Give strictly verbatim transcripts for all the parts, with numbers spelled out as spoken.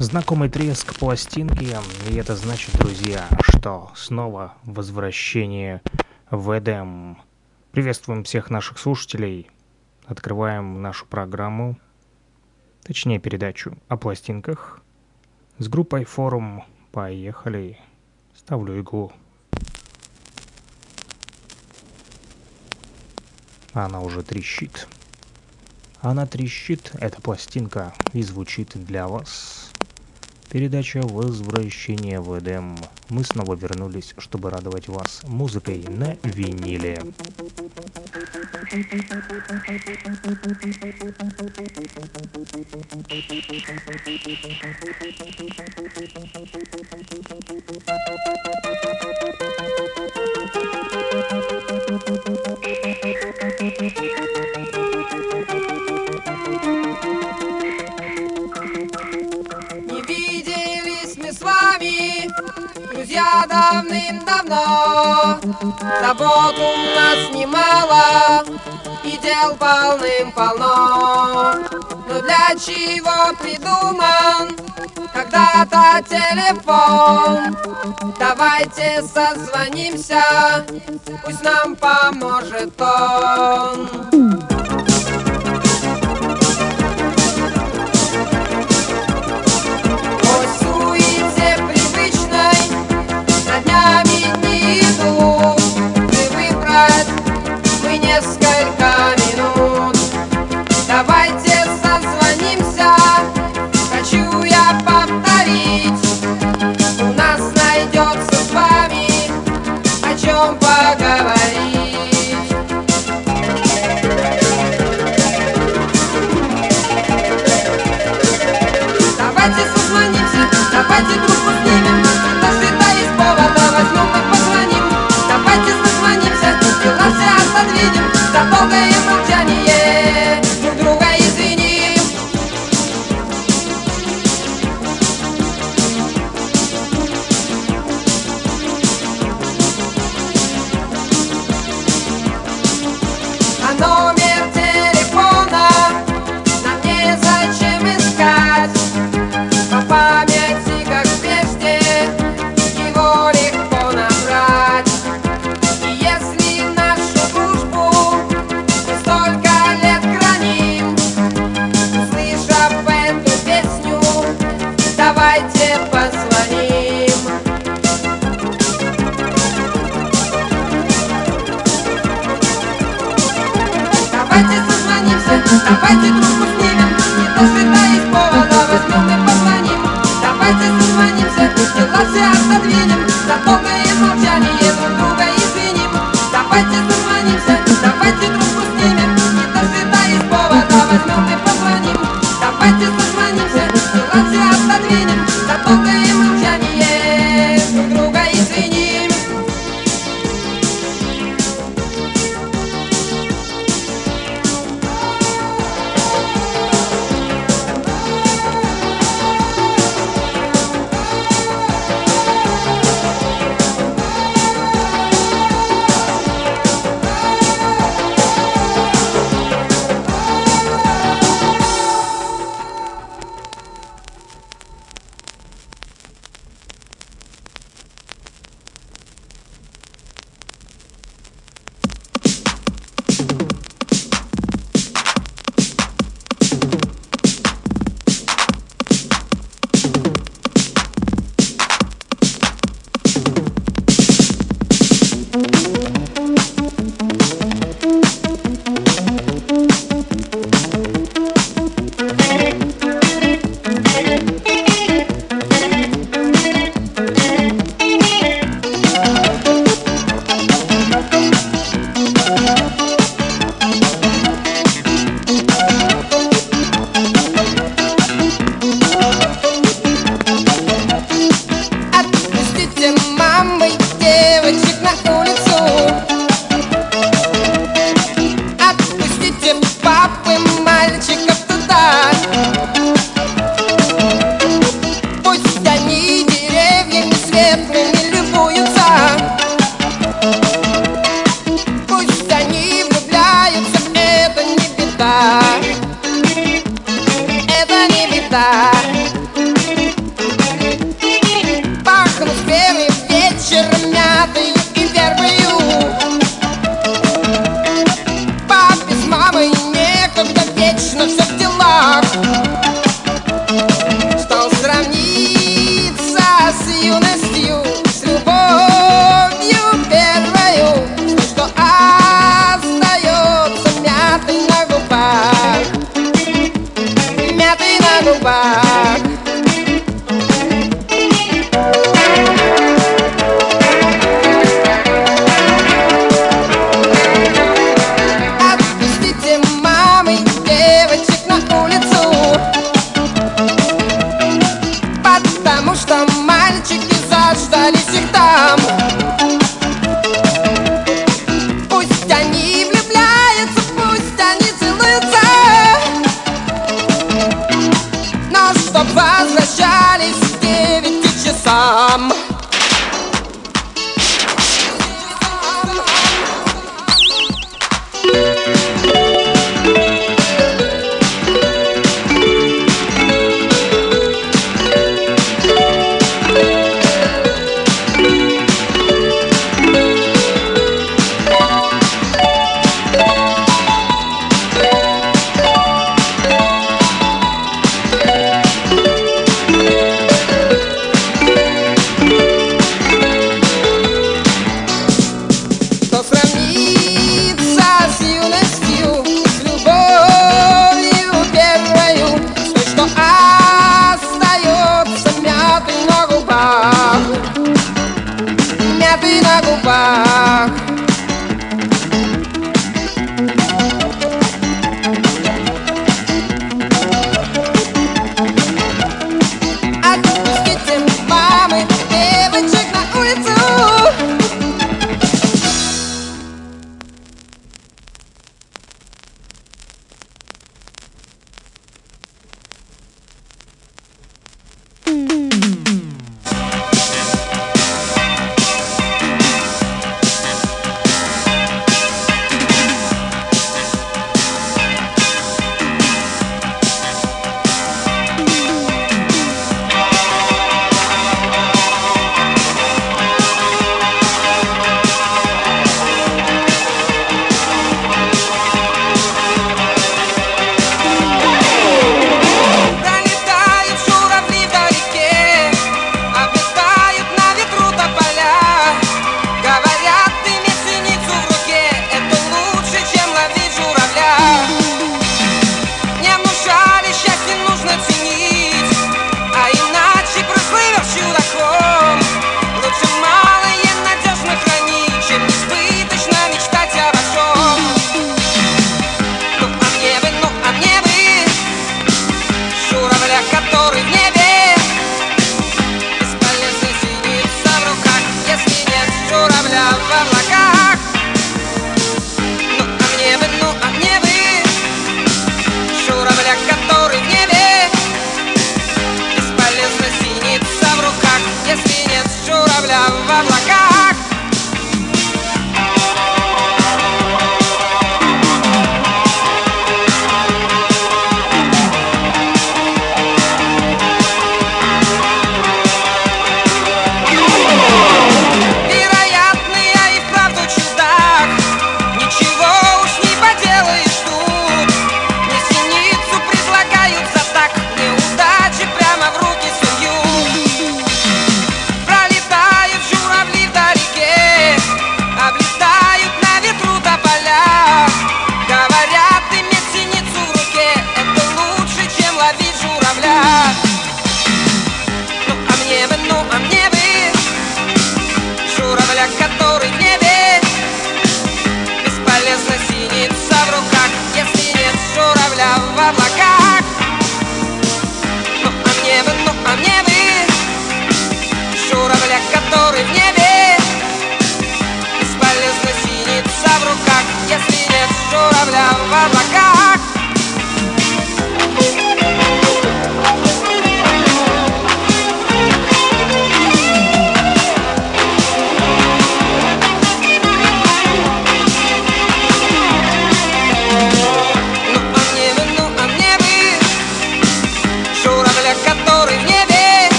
Знакомый треск пластинки, и это значит, друзья, что снова возвращение в Эдем. Приветствуем всех наших слушателей. Открываем нашу программу, точнее передачу о пластинках с группой Форум. Поехали. Ставлю иглу. Она уже трещит. Она трещит, эта пластинка, и звучит для вас. Передача «Возвращение в Эдем». Мы снова вернулись, чтобы радовать вас музыкой на виниле. Друзья, давным-давно забот у нас немало и дел полным-полно. Но для чего придуман когда-то телефон? Давайте созвонимся, пусть нам поможет он. Несколько минут. Давайте созвонимся. Хочу я повторить. У нас найдется с вами о чем поговорить. Давайте созвонимся, давайте трубку снимем. Даже да есть повода, возьмем и позвоним. Давайте созвонимся, дела все отодвинем. За долгое молчание друг друга извиним. А номер телефона нам незачем искать. По памяти, как прежде, его легко набрать. И если нашу дружбу столько лет храним, услышав эту песню, давайте позвоним. Давайте созвонимся, давайте трубку снимем. Не дожидаясь повода, возьмем и позвоним. Давайте созвонимся, дела все отодвинем. За долгое молчание друг друга извиним. Давайте созвонимся, давайте трубку снимем. Не дожидаясь повода, возьмем и позвоним. Давайте созвонимся, дела все отодвинем. За долгое молчание друг друга извиним. все в делах. Что сравнится с юностью, с любовью первою, то, что остается мятой на губах, мятой на губах. Отпустите мамы девочек на улицу, потому что мальчики заждались их там. Пусть они влюбляются, пусть они целуются, но чтоб возвращались к девяти часам. Что сравнится с юностью, с любовью первою, с той, что остается мятой на губах, мятой на губах. Отпустите мамы девочек на улицу. Пролетают журавли вдалеке, облетают на ветру тополя. Говорят, иметь синицу в руке — это лучше, чем ловить журавля. Не внушали, счастье нужно ценить, а иначе, прослывев чудаком, лучше малое надежно хранить, чем избыточно мечтать о большом. Ну а мне бы, ну а мне бы журавля, который в небе, бесполезно синица в руках, если нет журавля в облаках. Ну а мне бы, ну а мне бы журавля, который в небе, бесполезно синица в руках, если нет журавля в облаках. Вероятно, я и вправду чудак, ничего уж не поделаешь тут. Мне синицу предлагают за так, неудачи прямо в руки сую. Пролетают журавли вдалеке,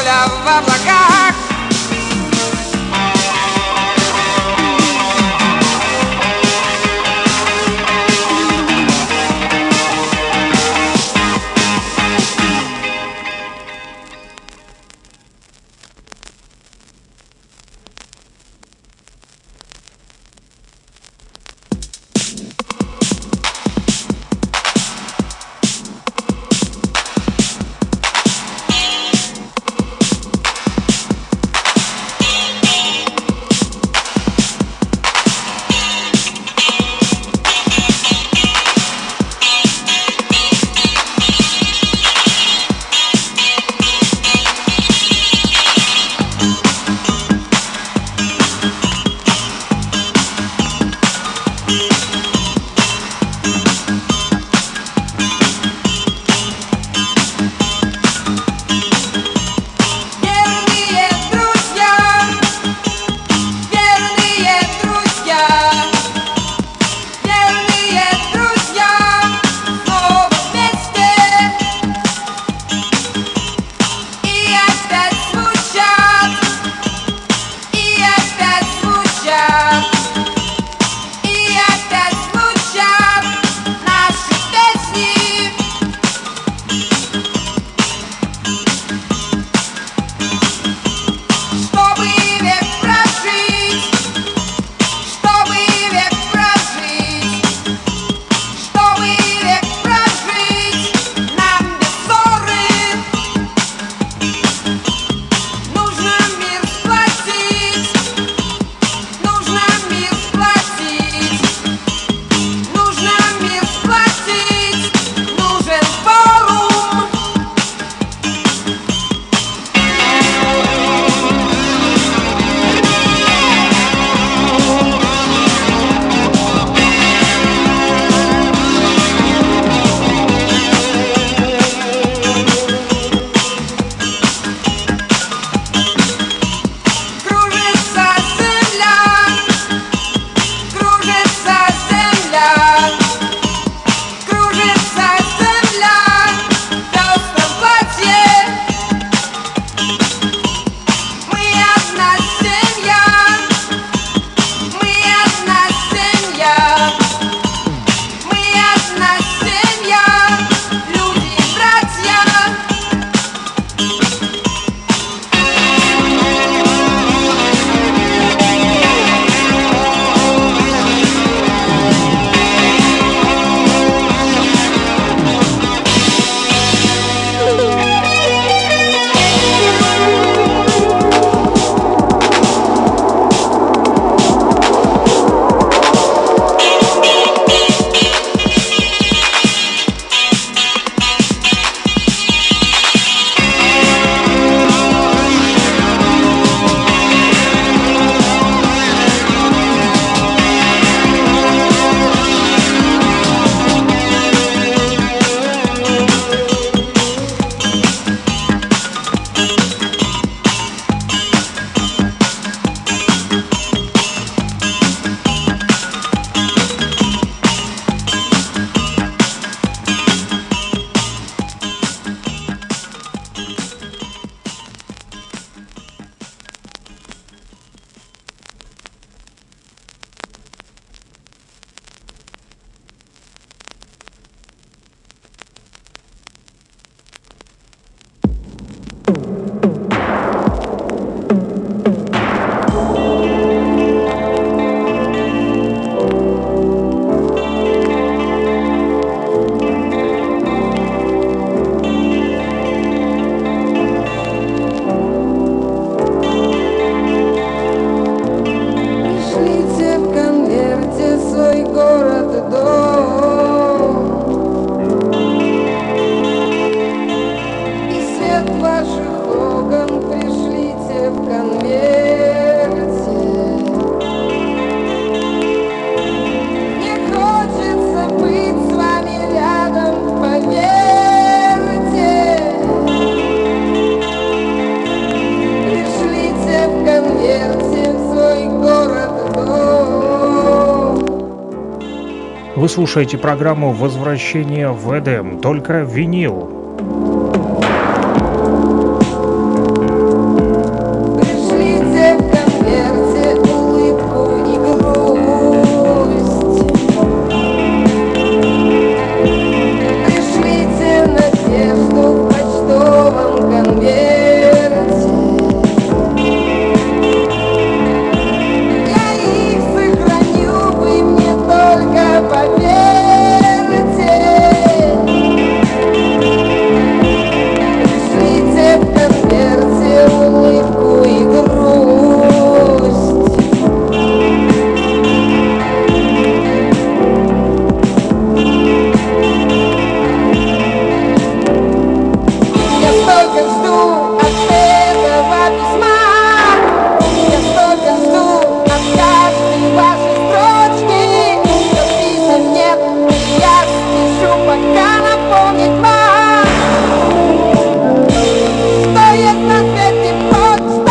воля в облаках. Вы слушаете программу «Возвращение в Эдем», только винил. пока напомнить вам, что есть на свете почта.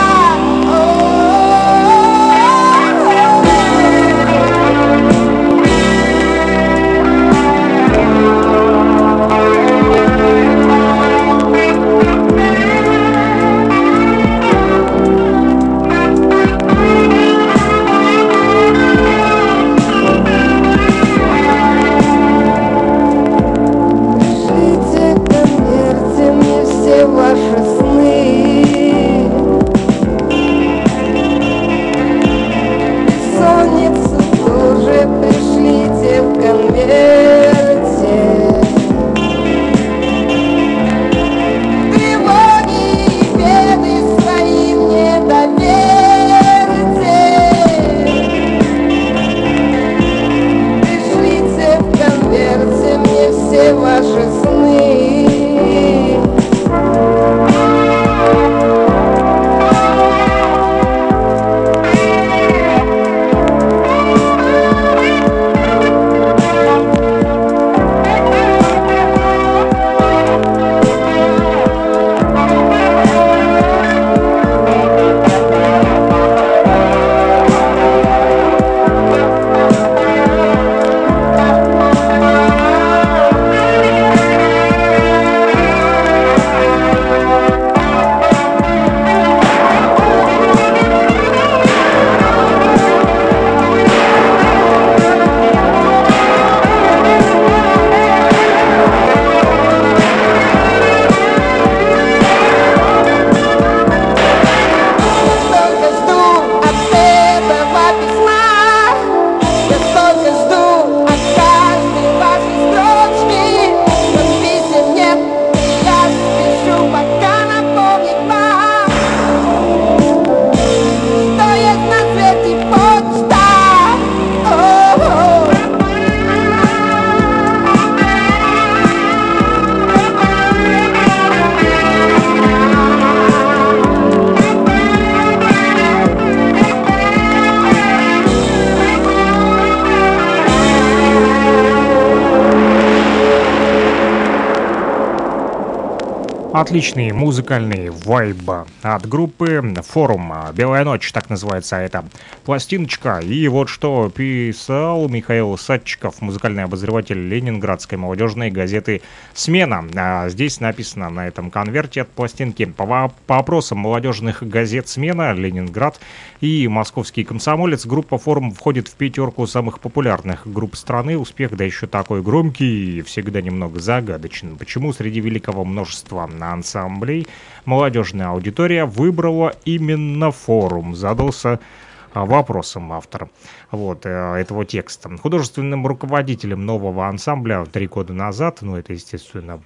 Отличный музыкальный вайб от группы «Форум». «Белая ночь», так называется эта пластиночка. И вот что писал Михаил Садчиков, музыкальный обозреватель ленинградской молодежной газеты «Смена». А здесь написано на этом конверте от пластинки: по, по опросам молодежных газет «Смена», «Ленинград» и «Московский комсомолец», группа «Форум» входит в пятерку самых популярных групп страны. Успех, да еще такой громкий и всегда немного загадочный. Почему среди великого множества ансамблей молодежная аудитория выбрала именно «Форум», задался вопросом автор вот, этого текста. Художественным руководителем нового ансамбля три года назад, ну это, естественно,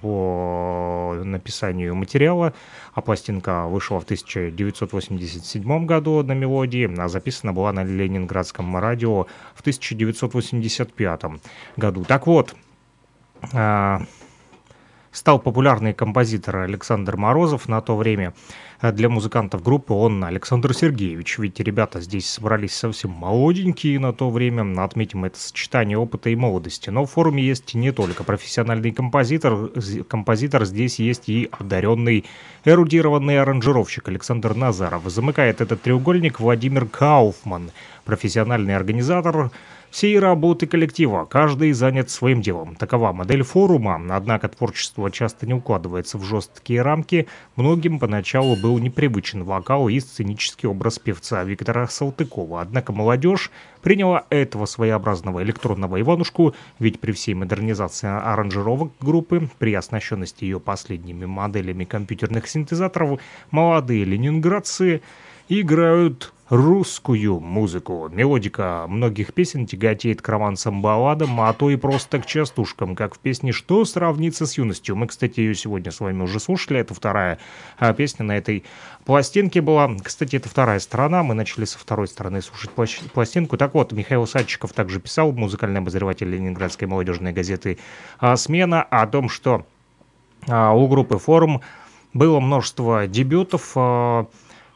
по написанию материала, а пластинка вышла в тысяча девятьсот восемьдесят седьмом году на «Мелодии», а записана была на Ленинградском радио в тысяча девятьсот восемьдесят пятом году. Так вот, стал популярный композитор Александр Морозов. На то время для музыкантов группы он Александр Сергеевич. Ведь ребята здесь собрались совсем молоденькие на то время. Отметим это сочетание опыта и молодости. Но в «Форуме» есть не только профессиональный композитор. Композитор здесь есть и одаренный, эрудированный аранжировщик Александр Назаров. Замыкает этот треугольник Владимир Кауфман, профессиональный организатор всей работы коллектива. Каждый занят своим делом. Такова модель «Форума». Однако творчество часто не укладывается в жесткие рамки. Многим поначалу был непривычен вокал и сценический образ певца Виктора Салтыкова. Однако молодежь приняла этого своеобразного электронного Иванушку, ведь при всей модернизации аранжировок группы, при оснащенности ее последними моделями компьютерных синтезаторов, молодые ленинградцы играют русскую музыку. Мелодика многих песен тяготеет к романсам-балладам, а то и просто к частушкам, как в песне «Что сравнится с юностью». Мы, кстати, ее сегодня с вами уже слушали. Это вторая а, песня на этой пластинке была. Кстати, это вторая сторона. Мы начали со второй стороны слушать пластинку. Так вот, Михаил Садчиков также писал, музыкальный обозреватель ленинградской молодежной газеты а, «Смена», о том, что а, у группы «Форум» было множество дебютов, а,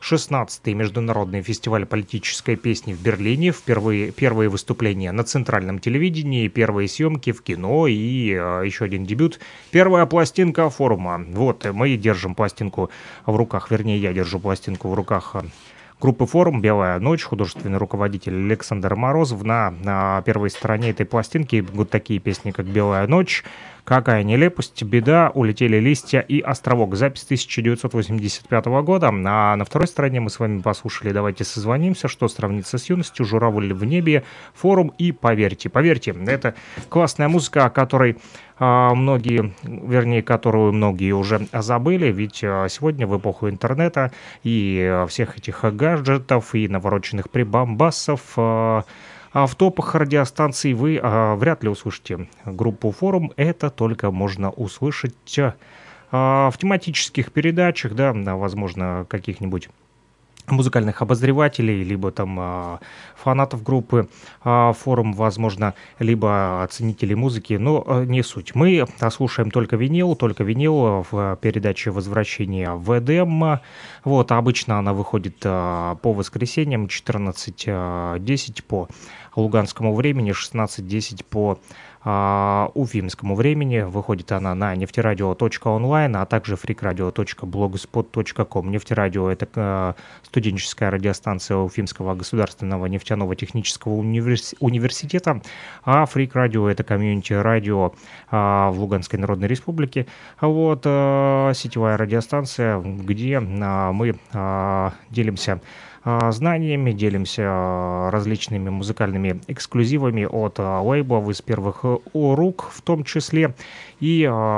шестнадцатый международный фестиваль политической песни в Берлине, впервые первые выступления на центральном телевидении, первые съемки в кино и э, еще один дебют. Первая пластинка форума. Вот, мы держим пластинку в руках, вернее, я держу пластинку в руках группы «Форум», «Белая ночь», художественный руководитель Александр Морозов. На, на первой стороне этой пластинки вот такие песни, как «Белая ночь», «Какая нелепость», «Беда», «Улетели листья» и «Островок». Запись тысяча девятьсот восемьдесят пятого года. А на второй стороне мы с вами послушали «Давайте созвонимся», «Что сравнится с юностью», «Журавль в небе», «Форум» и «Поверьте». Поверьте, это классная музыка, о которой а, многие, вернее, которую многие уже забыли, ведь а, сегодня в эпоху интернета и а, всех этих гаджетов и навороченных прибамбасов а, А в топах радиостанций вы а, вряд ли услышите группу «Форум». Это только можно услышать а, в тематических передачах, да, возможно, каких-нибудь музыкальных обозревателей, либо там а, фанатов группы а, «Форум», возможно, либо ценителей музыки, но а, не суть. Мы слушаем только винил, только винил в передаче «Возвращение в Эдем». Вот, обычно она выходит а, по воскресеньям четырнадцать десять по луганскому времени, шестнадцать десять по а, уфимскому времени. Выходит она на нефтерадио точка онлайн, а также фрикрадио точка блогспот точка ком. Нефтерадио — это а, студенческая радиостанция Уфимского государственного нефтяного технического универс... университета, а фрикрадио — это комьюнити-радио а, в Луганской Народной Республике. Вот а, сетевая радиостанция, где а, мы а, делимся знаниями, делимся различными музыкальными эксклюзивами от лейблов из первых рук в том числе. И,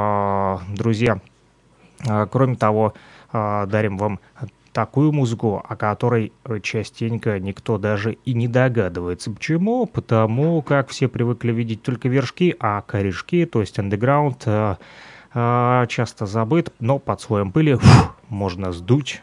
друзья, кроме того, дарим вам такую музыку, о которой частенько никто даже и не догадывается. Почему? Потому как все привыкли видеть только вершки, а корешки, то есть андеграунд, часто забыт, но под слоем пыли фу, можно сдуть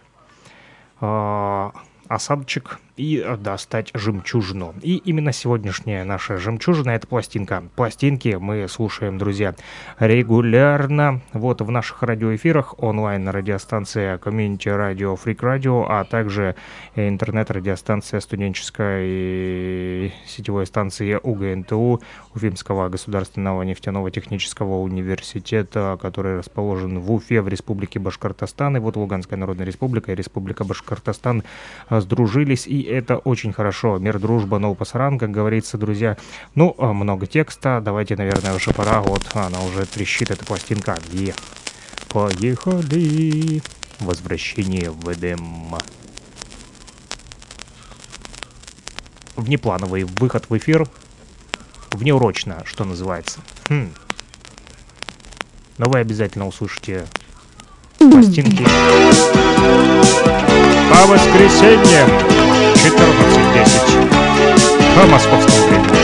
осадочек и достать жемчужину. И именно сегодняшняя наша жемчужина — это пластинка. Пластинки мы слушаем, друзья, регулярно. Вот в наших радиоэфирах онлайн-радиостанция Community Radio Freak Radio, а также интернет-радиостанция студенческой сетевой станции УГНТУ, Уфимского государственного нефтяного технического университета, который расположен в Уфе, в Республике Башкортостан. И вот Луганская Народная Республика и Республика Башкортостан сдружились, и это очень хорошо. Мир, дружба, но пасаран, как говорится, друзья. Ну, много текста. Давайте, наверное, уже пора. Вот она уже трещит, эта пластинка. И поехали. Возвращение в Эдем. Внеплановый выход в эфир. Внеурочно, что называется. Хм. Но вы обязательно услышите пластинки по воскресеньям четырнадцать десять по московскому времени.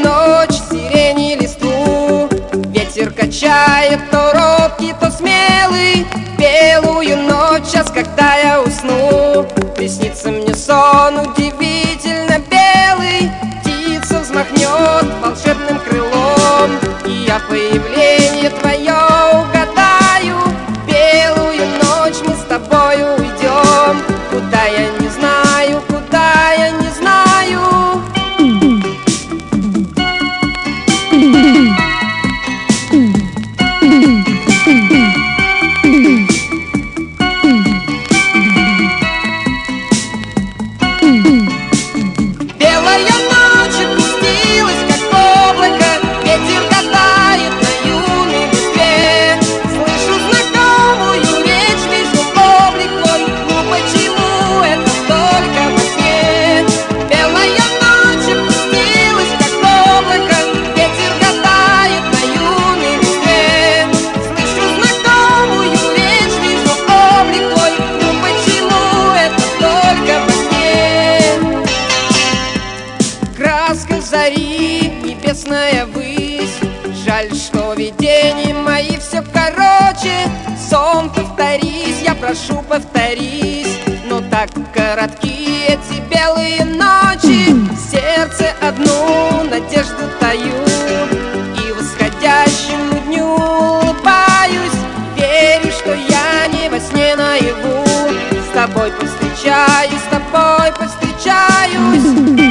Качает то робкий, то смелый. сон, повторись, я прошу, повторись. Но так коротки эти белые ночи, в сердце одну надежду таю, и восходящему дню улыбаюсь. Верю, что я не во сне наяву, с тобой повстречаюсь, с тобой повстречаюсь.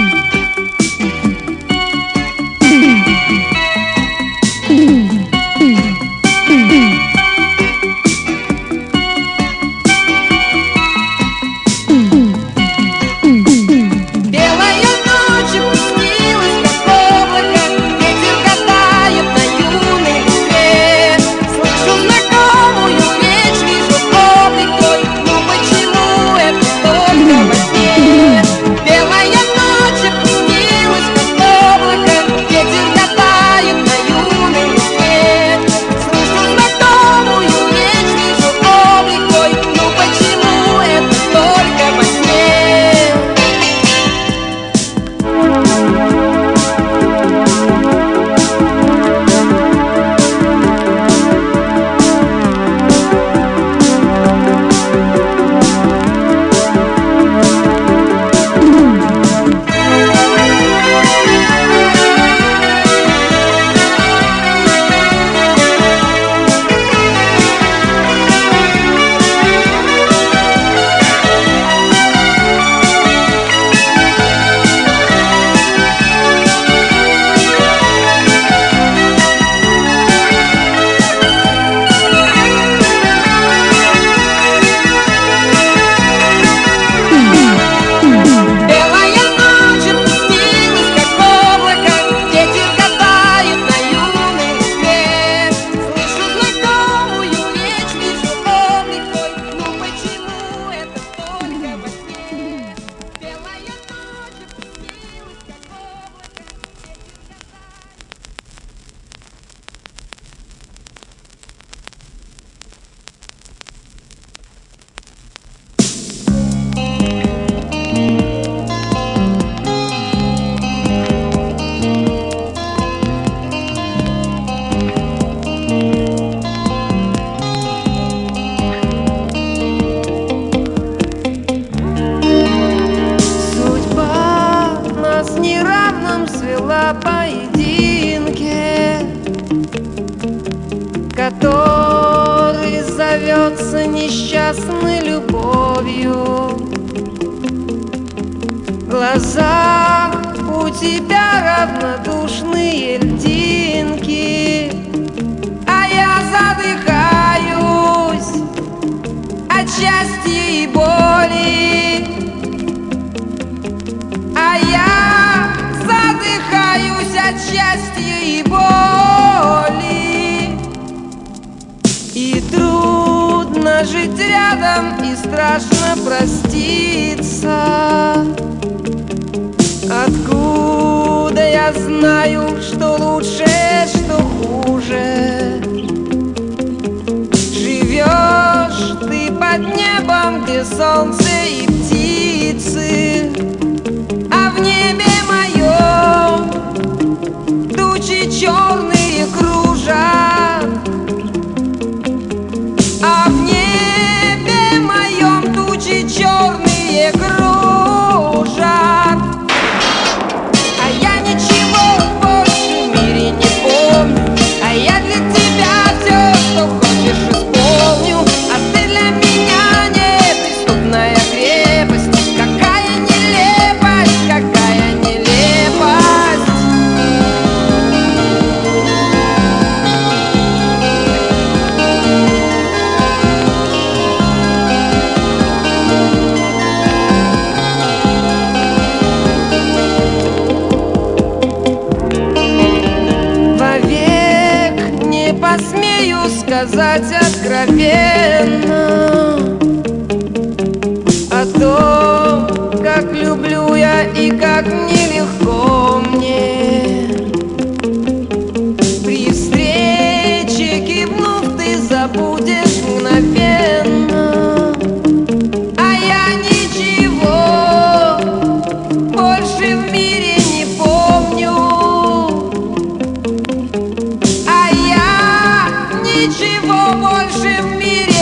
Который зовется несчастной любовью. Глаза у тебя равнодушные льдинки, а я задыхаюсь от счастья и боли, а я задыхаюсь от счастья и боли. И трудно жить рядом, и страшно проститься. Откуда я знаю, что лучше, что хуже? Живешь ты под небом, где солнце и птицы, а в небе моем тучи черные кружат. А в небе моем тучи черные кружат. А я ничего больше в мире не помню, а я для тебя все, что хочешь, исполню. А ты для меня неприступная крепость. Какая нелепость, какая нелепость. Посмею сказать откровенно о том, как люблю я и как нелегко мне. При встрече кивнув, ты забудешь мгновенно, а я ничего больше в мире не помню. Ничего больше в мире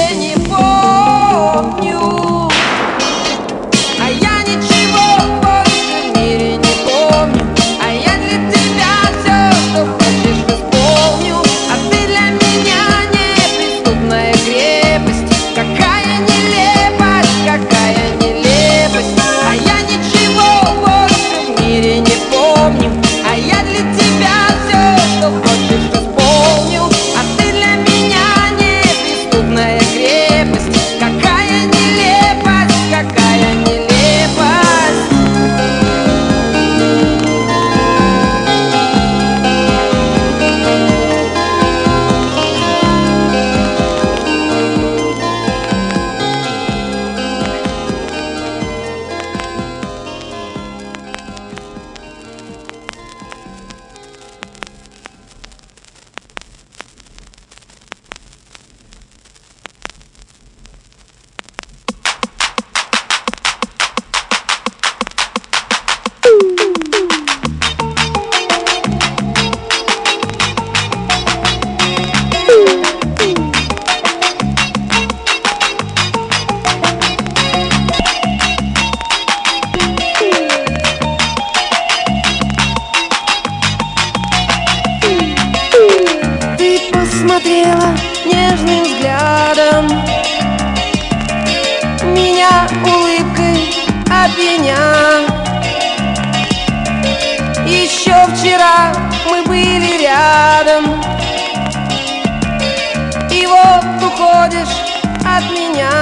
уходишь от меня.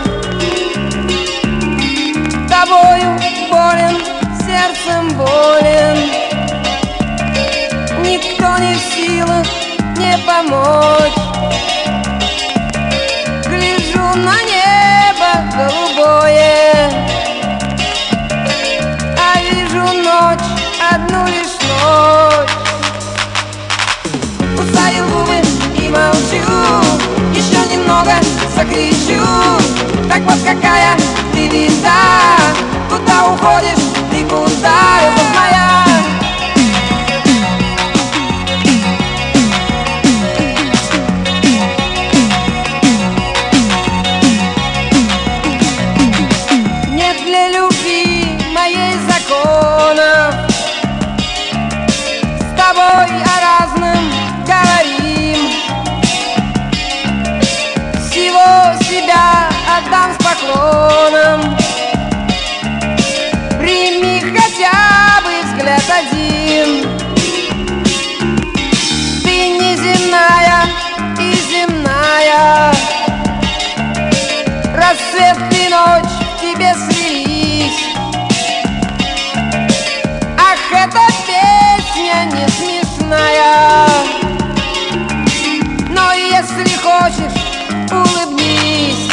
Тобою болен, сердцем болен. Никто не в силах мне помочь. Гляжу на небо голубое, а вижу ночь, одну лишь ночь. Кусаю губы и молчу, еще немного закричу. Так вот какая ты беда, куда уходишь, ты куда, любовь моя? Нет для любви моей законов, с тобой о разном говорим. Всего себя отдам с поклоном. Прими хотя бы взгляд один. Ты неземная и земная, рассвет и ночь в тебе слились. Ах, эта песня не смешная, но если хочешь, улыбнись.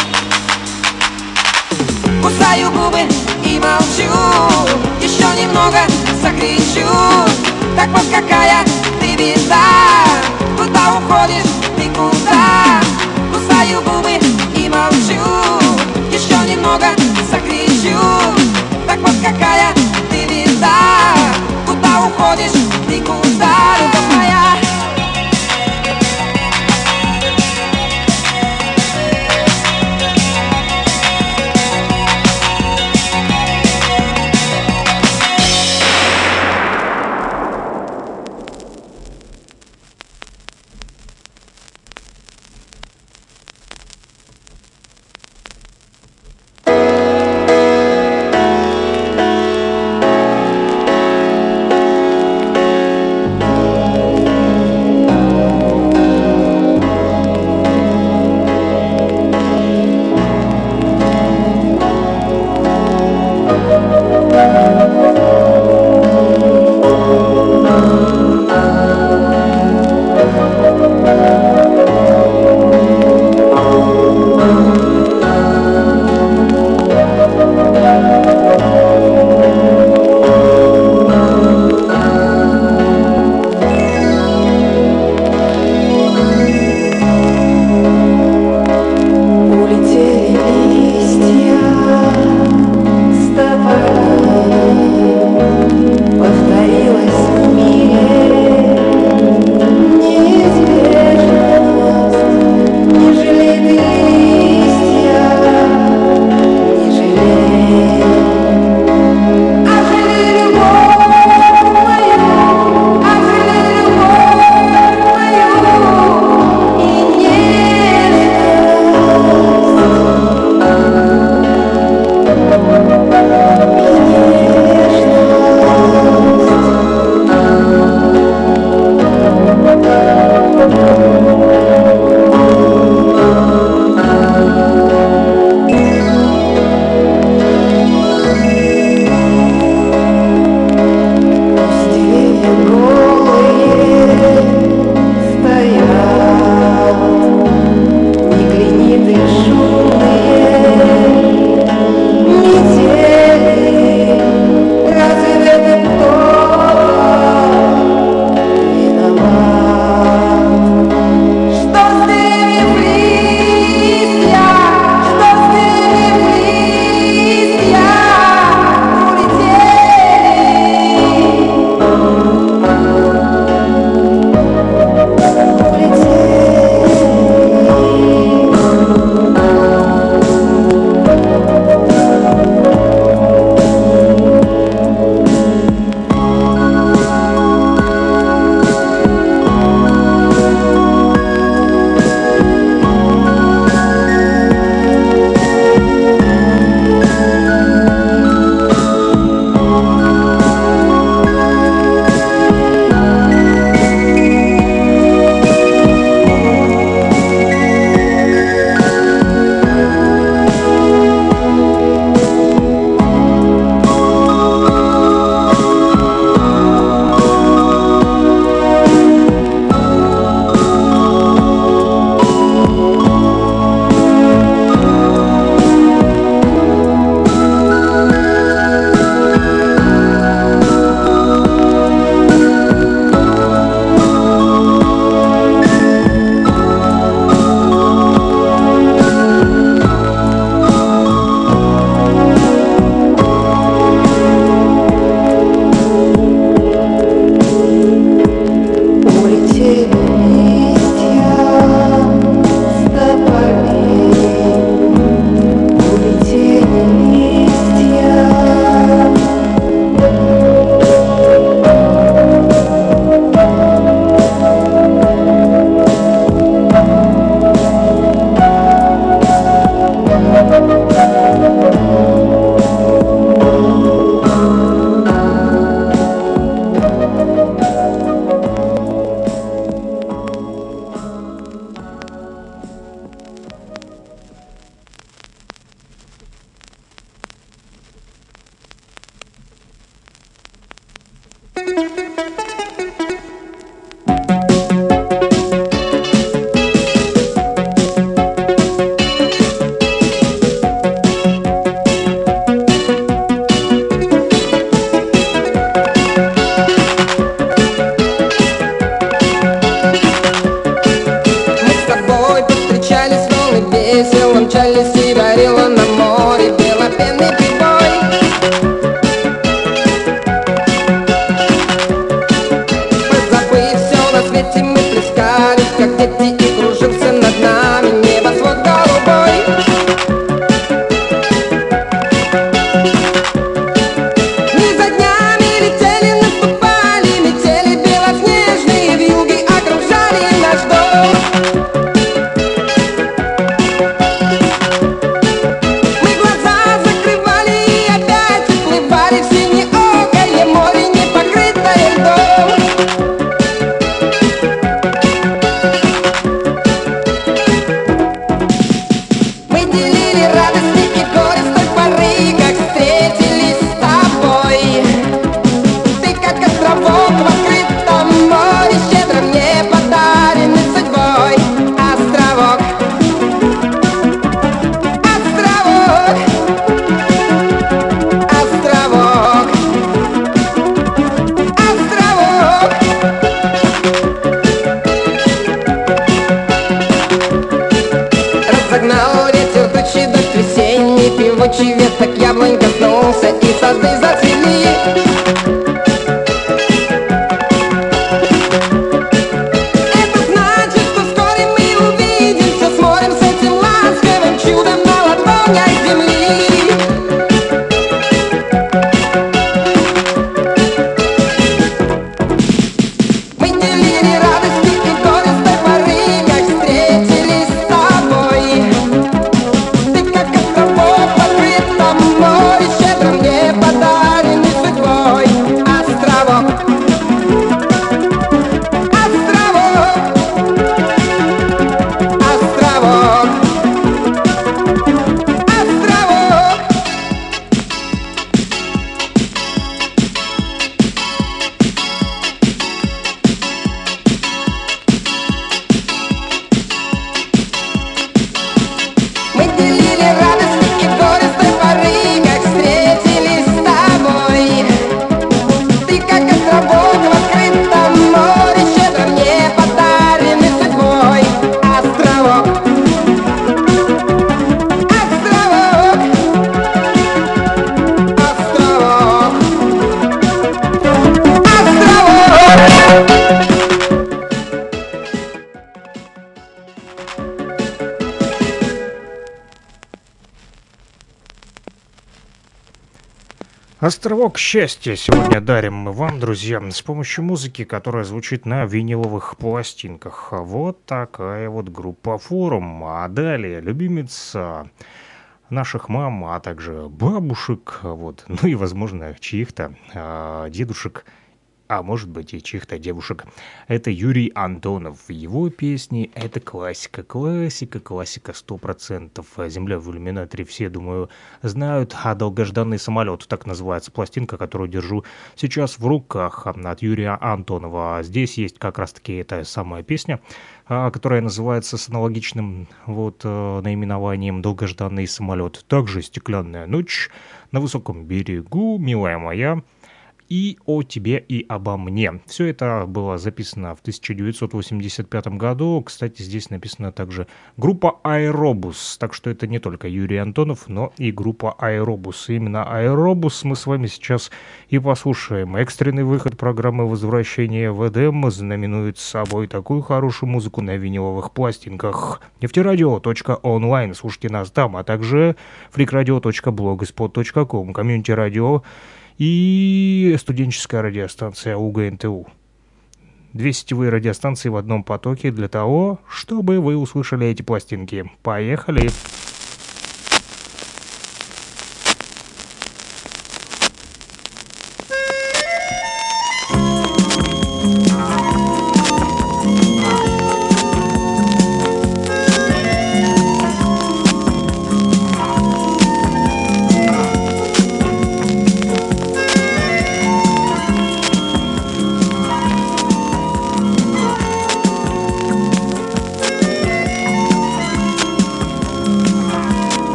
Кусаю губы и молчу, еще немного закричу. Так вот какая ты беда, куда уходишь, ты куда? Кусаю губы и молчу, еще немного закричу. Так вот какая ты беда, куда уходишь, ты куда, любовь моя? Островок счастья сегодня дарим мы вам, друзья, с помощью музыки, которая звучит на виниловых пластинках. Вот такая вот группа «Форум». А далее любимица наших мам, а также бабушек, вот, ну и, возможно, чьих-то а, дедушек, а может быть и чьих-то девушек. Это Юрий Антонов. Его песни — это классика, классика, классика сто процентов. «Земля в иллюминаторе» все, думаю, знают. А «Долгожданный самолет» — так называется пластинка, которую держу сейчас в руках, от Юрия Антонова. Здесь есть как раз-таки эта самая песня, которая называется с аналогичным вот наименованием «Долгожданный самолет». Также «Стеклянная ночь», «На высоком берегу», «Милая моя», и «О тебе и обо мне». Все это было записано в тысяча девятьсот восемьдесят пятом году. Кстати, здесь написана также группа «Аэробус». Так что это не только Юрий Антонов, но и группа «Аэробус». Именно «Аэробус» мы с вами сейчас и послушаем. Экстренный выход программы «Возвращение в Эдем» знаменует собой такую хорошую музыку на виниловых пластинках. нефтерадио точка онлайн. Слушайте нас там, а также фрикрадио точка блогспот точка ком, комьюнити радио и студенческая радиостанция УГНТУ. Две сетевые радиостанции в одном потоке для того, чтобы вы услышали эти пластинки. Поехали!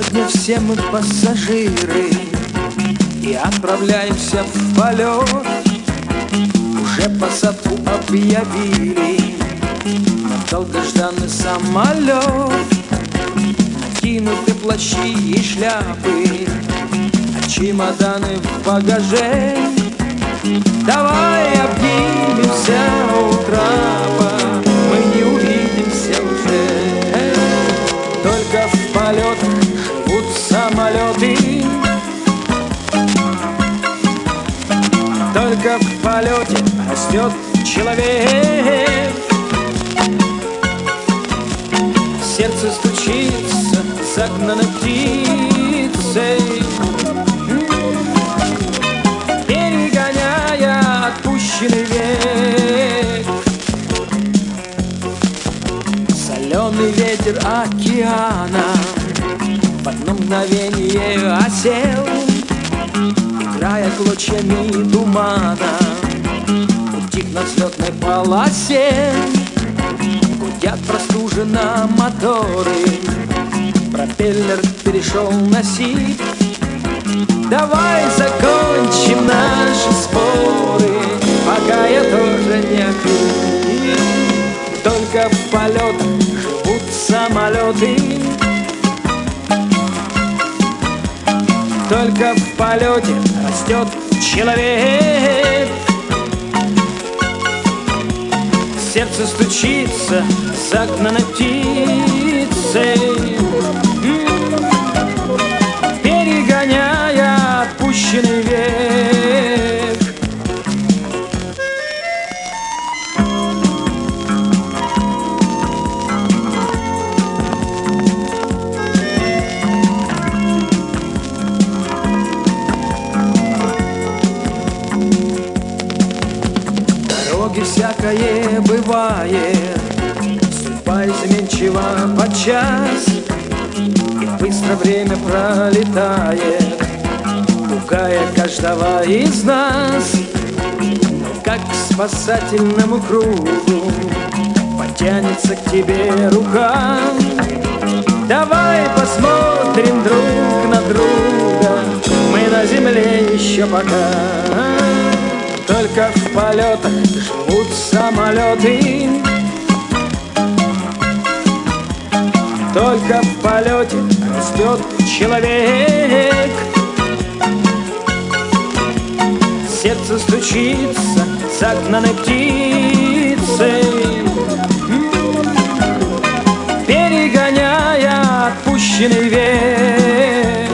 Сегодня все мы пассажиры и отправляемся в полет. Уже посадку объявили на долгожданный самолет. Накинуты плащи и шляпы, а чемоданы в багаже. Давай обнимемся у трапа, мы не увидимся уже. Только в полетах живут самолеты. Только в полете растет человек. Сердце стучится загнанной птицей, перегоняя отпущенный век. Соленый ветер океана в одно мгновение осел, играя клочьями тумана, утих на взлетной полосе. Гудят простуженно моторы, пропеллер перешел на сип. Давай закончим наши споры, пока я тоже не охрип. Только в полетах живут самолеты. Только в полете растет человек. Сердце стучится загнанной птицей, перегоняя отпущенный век. Дороги всякое бывает, судьба изменчива подчас, и быстро время пролетает, пугая каждого из нас. Но как к спасательному кругу потянется к тебе рука. Давай посмотрим друг на друга, мы на земле еще пока. Только в полетах живут самолеты. Только в полете растет человек. Сердце стучится загнанной птицей, перегоняя отпущенный век.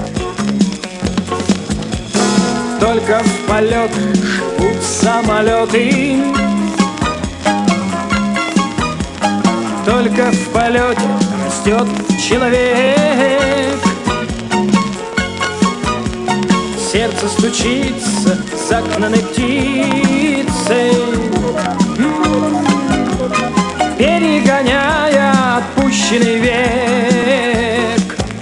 Только в полетах живут самолеты. Только в полете растет человек. Сердце стучится загнанной птицей, перегоняя отпущенный век.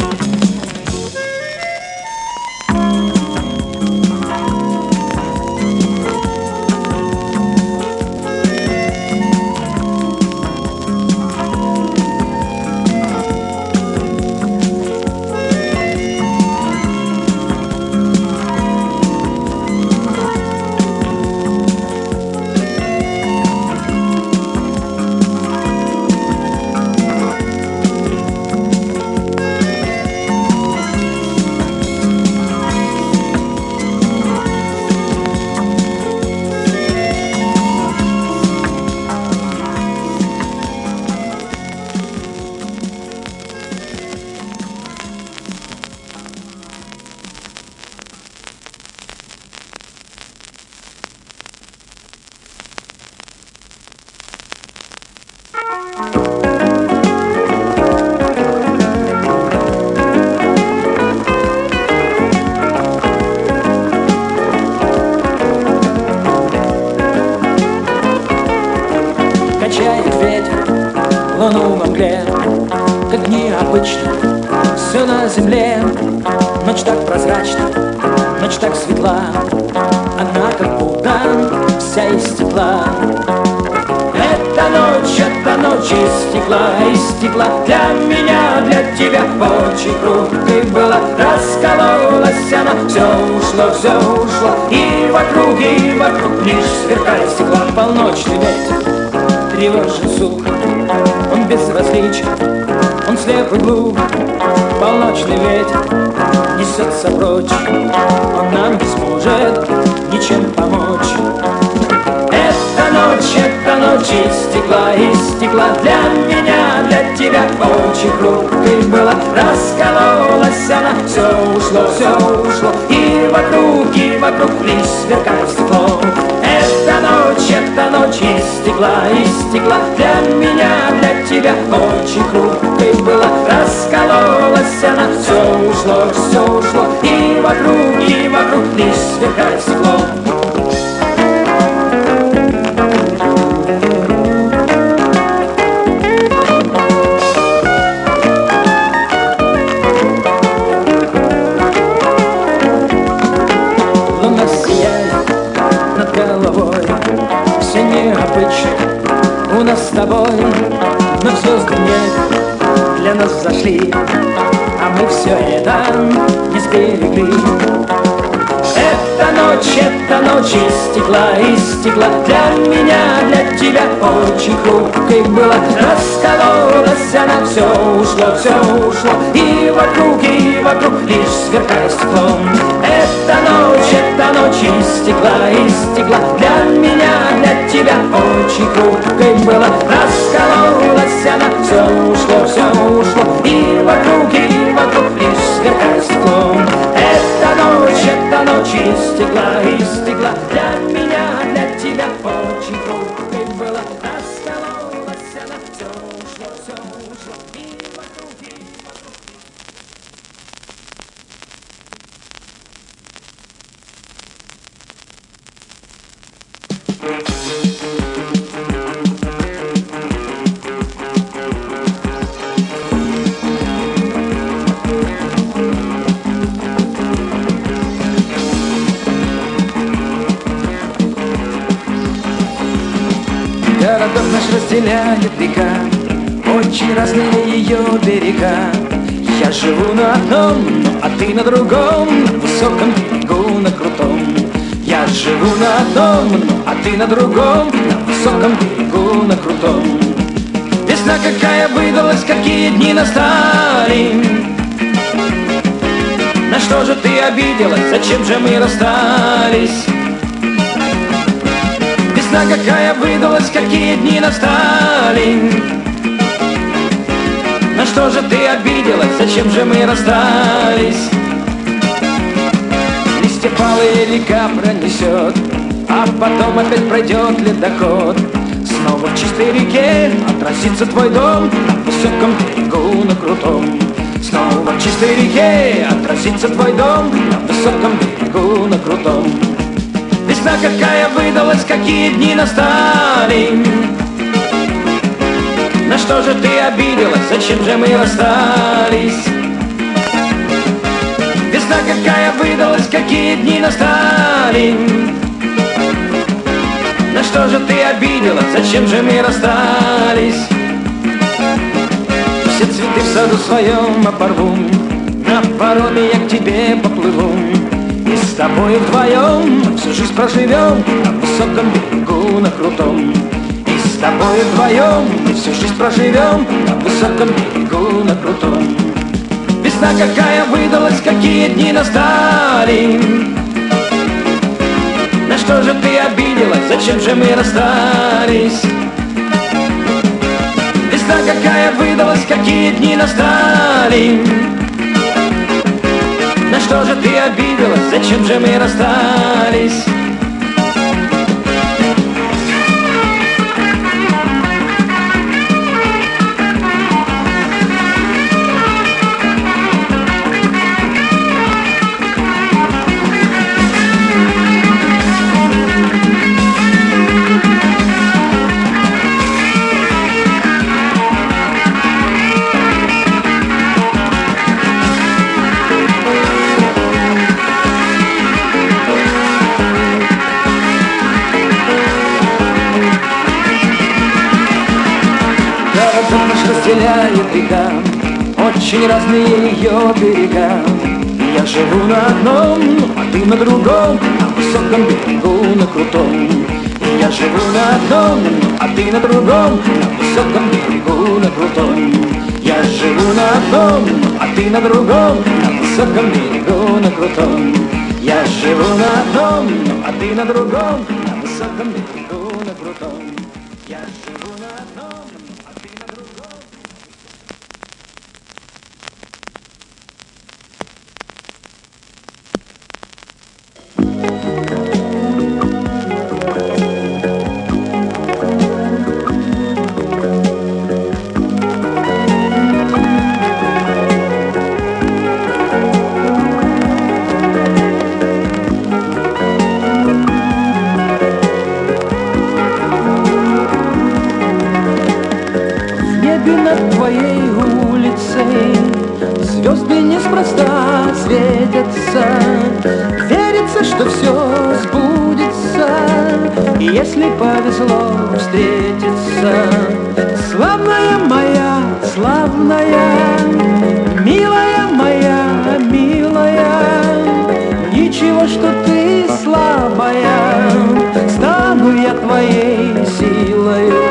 луну во мгле, как необычно все на земле. Ночь так прозрачна, ночь так светла, она как будто вся из стекла. Эта ночь, эта ночь из стекла, из стекла для меня для тебя очень хрупкой была. Раскололась она, все ушло, все ушло, и вокруг, и вокруг лишь сверкает стекло. Полночный ветер тревожен сух, он безразличен, он слеп и глух. Полночный ветер несется прочь, он нам не сможет ничем помочь. Эта ночь, эта ночь из стекла, из стекла для меня, для тебя очень хрупкой была. Раскололась она, все ушло, все ушло, и вокруг, и вокруг лишь сверкает стекло. Эта ночь, эта ночь из стекла, из стекла для меня, для тебя очень хрупкой была. Раскололась она, все ушло, все ушло, и вокруг, и вокруг лишь сверкает стекло. Луна сияет над головой, все необычно у нас с тобой, но звезды нет, для нас зашли, а мы все это не сберегли. Эта ночь, эта ночь из стекла, из стекла для меня, для тебя очень хрупкой была. Раскололась она, все ушло, все ушло, и вокруг, и вокруг лишь сверкает стекло. Эта ночь, эта ночь из стекла, из стекла для меня, для тебя очень хрупкой была. Раскололась она, все ушло, все ушло, и вокруг, и вокруг лишь сверкает стекло. Эта ночь, эта ночь из стекла, из стекла для меня, для тебя очень хрупкой была. Раскололась она, все ушло, все ушло, и вокруг, и вокруг. Городок наш разделяет река, очень разные ее берега. Я живу на одном, а ты на другом, на высоком берегу, на крутом. Я живу на одном, а ты на другом, на высоком берегу, на крутом. Весна какая выдалась, какие дни настали. На что же ты обиделась, зачем же мы расстались? Весна какая выдалась, какие дни настали. На что же ты обиделась, зачем же мы расстались? Листья палые река пронесет, а потом опять пройдет ледоход. Снова в чистой реке отразится твой дом, на высоком берегу, на крутом. Снова в чистой реке отразится твой дом, на высоком берегу, на крутом. Весна какая выдалась, какие дни настали. На что же ты обиделась, зачем же мы расстались? Весна какая выдалась, какие дни настали. На что же ты обиделась, зачем же мы расстались? Все цветы в саду своем оборву, на пароме я к тебе поплыву. И с тобой вдвоем всю жизнь проживем, на высоком берегу, на крутом. И с тобой вдвоем мы всю жизнь проживем, на высоком берегу, на крутом. Весна какая выдалась, какие дни настали. На что же ты обиделась, зачем же мы расстались? Весна какая выдалась, какие дни настали. На что же ты обиделась, зачем же мы расстались? разделяет река, очень разные ее берега. Я живу на одном, а ты на другом, на высоком берегу, на крутом. Я живу на одном, а ты на другом, на высоком берегу, на крутом. Я живу на одном, а ты на другом, на высоком берегу, на крутом. Я живу на одном, а ты на другом, на высоком берегу, на крутом. Я живу на одном, а ты на другом. Твоей улицей звезды неспроста светятся. Верится, что все сбудется, и если повезло встретиться. Славная моя, славная, милая моя, милая, ничего, что ты слабая, стану я твоей силою.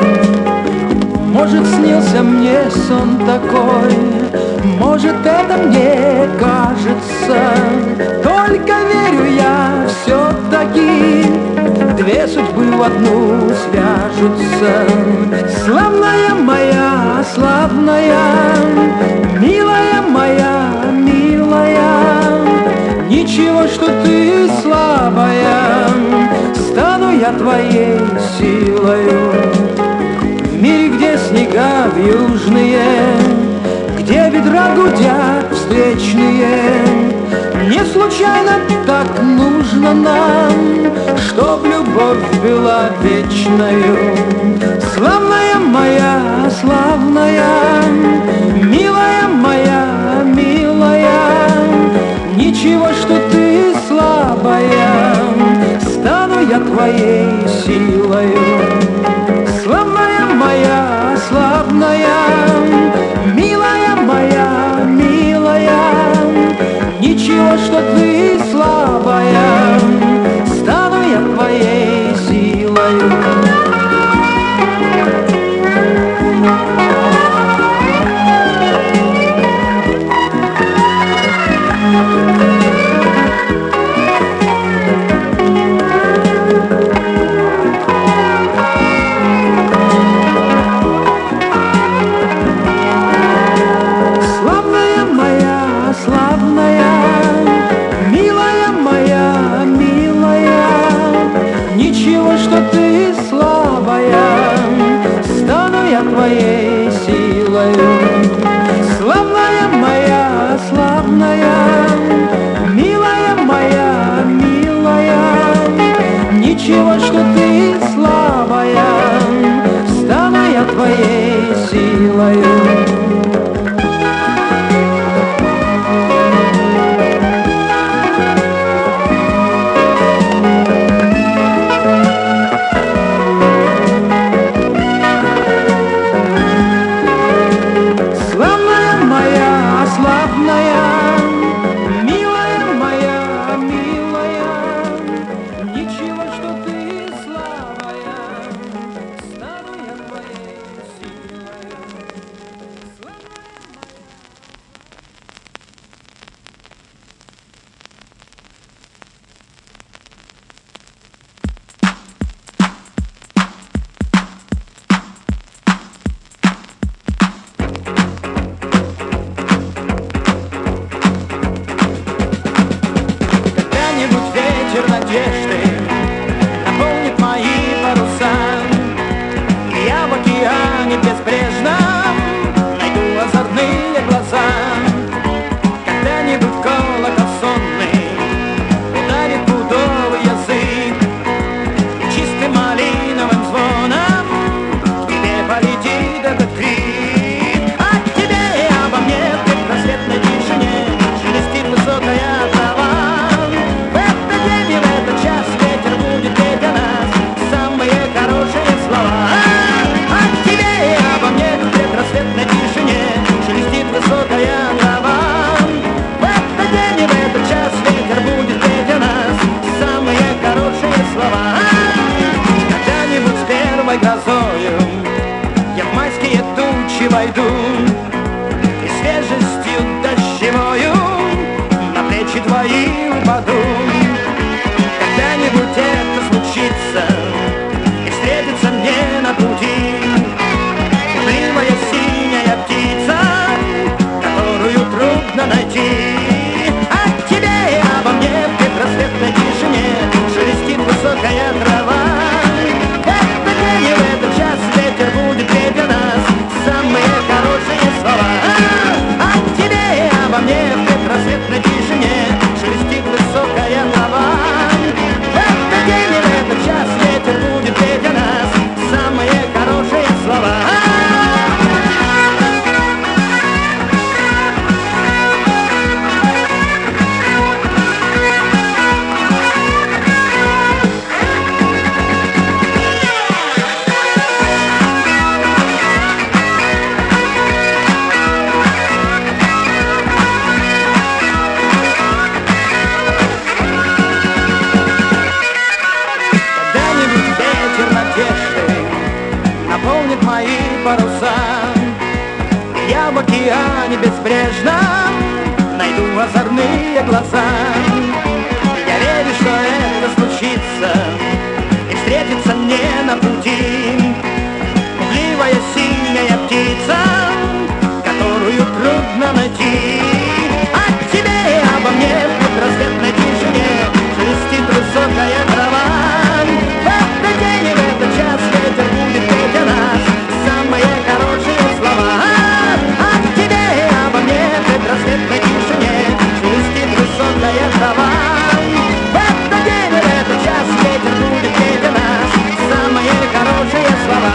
Может, снился мне сон такой, может, это мне кажется. Только верю я все-таки, две судьбы в одну свяжутся. Славная моя, славная, милая моя, милая, ничего, что ты слабая, стану я твоей силою. В мире, где снега вьюжные, где ветра гудят встречные, не случайно так нужно нам, чтоб любовь была вечною. Славная моя, славная, милая моя, милая, ничего, что ты слабая, стану я твоей силою. Славная моя, славная, милая моя, милая, ничего, что ты слабая, стану я твоей силою. Славная моя, славная, милая моя, тебя найти. О тебе и обо мне в предрассветной тишине шелестит высокая трава. В этот день и в этот час ветер будет петь о нас самые хорошие слова. О тебе и обо мне в предрассветной тишине шелестит высокая трава. В этот день и в этот час ветер будет петь о нас самые хорошие слова.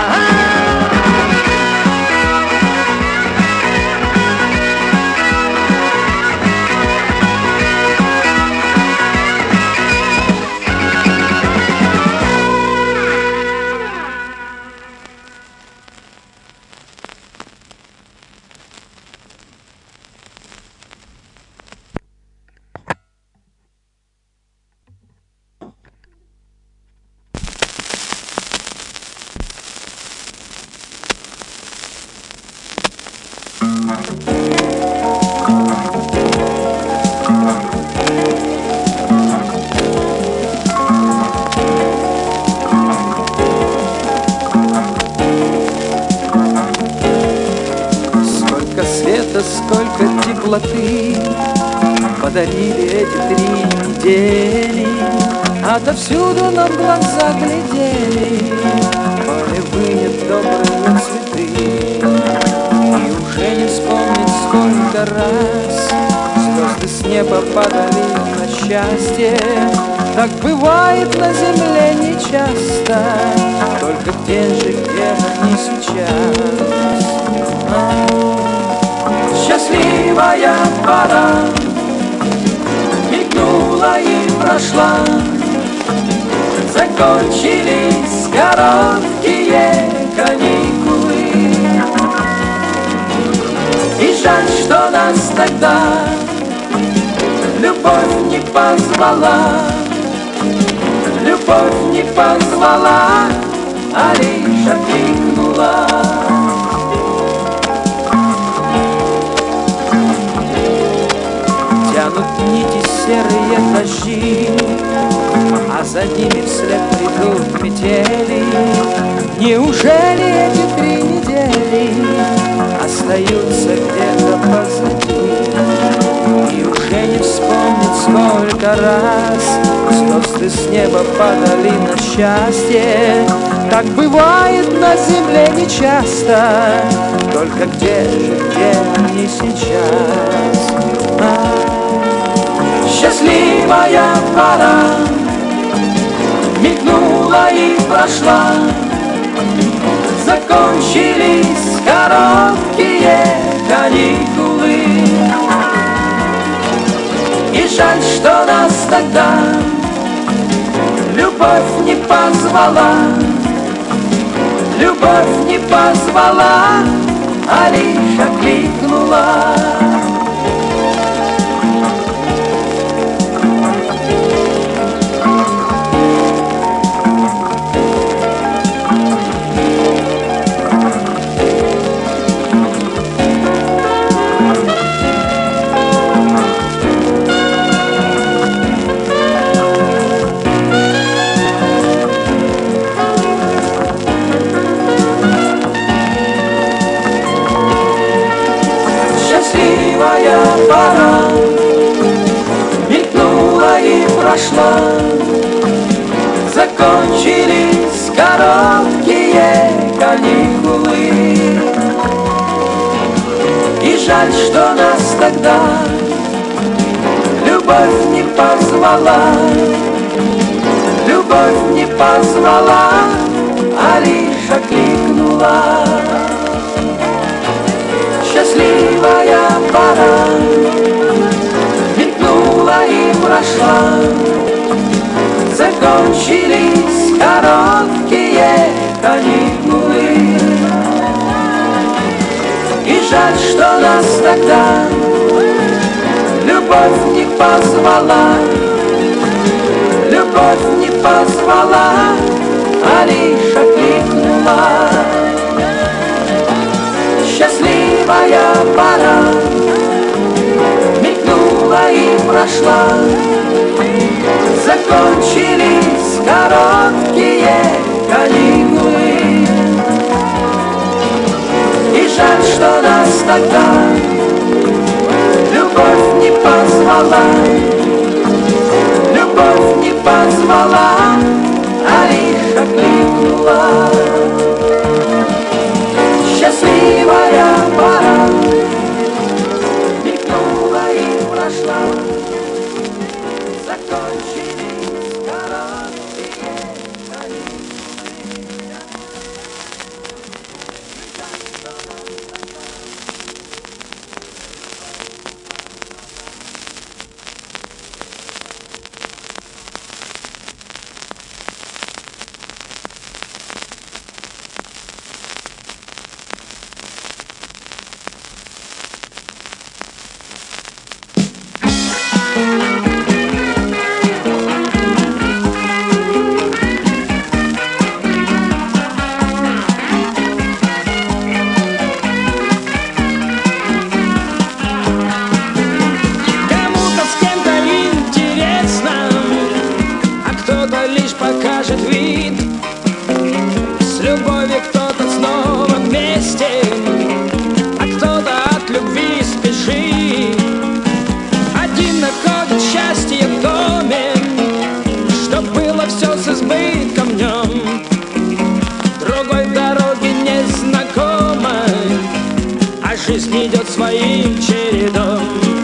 Сколько света, сколько теплоты подарили эти три недели. Отовсюду нам глаза глядели полевые добрые цветы. И уже не вспомнить, сколько раз звезды с неба падали на счастье. Так бывает на земле нечасто, только где же, где они сейчас. Счастливая пора мигнула и прошла. Закончились короткие каникулы. И жаль, что нас тогда любовь не позвала. Любовь не позвала, а лишь окликнула. Тянут нити серые дожди, а за ними вслед придут метели. Неужели эти три недели остаются где-то позади? И уже не вспомнить, сколько раз звезды с неба падали на счастье. Так бывает на земле нечасто, только где же, где они сейчас? А, счастливая пора мигнула и прошла. Закончились короткие каникулы. И жаль, что нас тогда любовь не позвала. Любовь не позвала, а лишь окликнула. Пора мелькнула и прошла. Закончились короткие каникулы. И жаль, что нас тогда любовь не позвала. Любовь не позвала, а лишь окликнула. Счастливая пора мелькнула и прошла. Закончились короткие каникулы. И жаль, что нас тогда любовь не позвала. Любовь не позвала, а лишь окликнула. Счастливая пора мелькнула и прошла. Закончились короткие каникулы. И жаль, что нас тогда позвала, любовь не позвала, а лишь окликнула. Счастливая пора мелькнула и прошла. Закончились короткие каникулы. Покажет вид, с любовью кто-то снова вместе, а кто-то от любви спешит. Один находит счастье в доме, чтоб было все с избытком в нем. Другой дороги незнакомой, а жизнь идет своим чередом.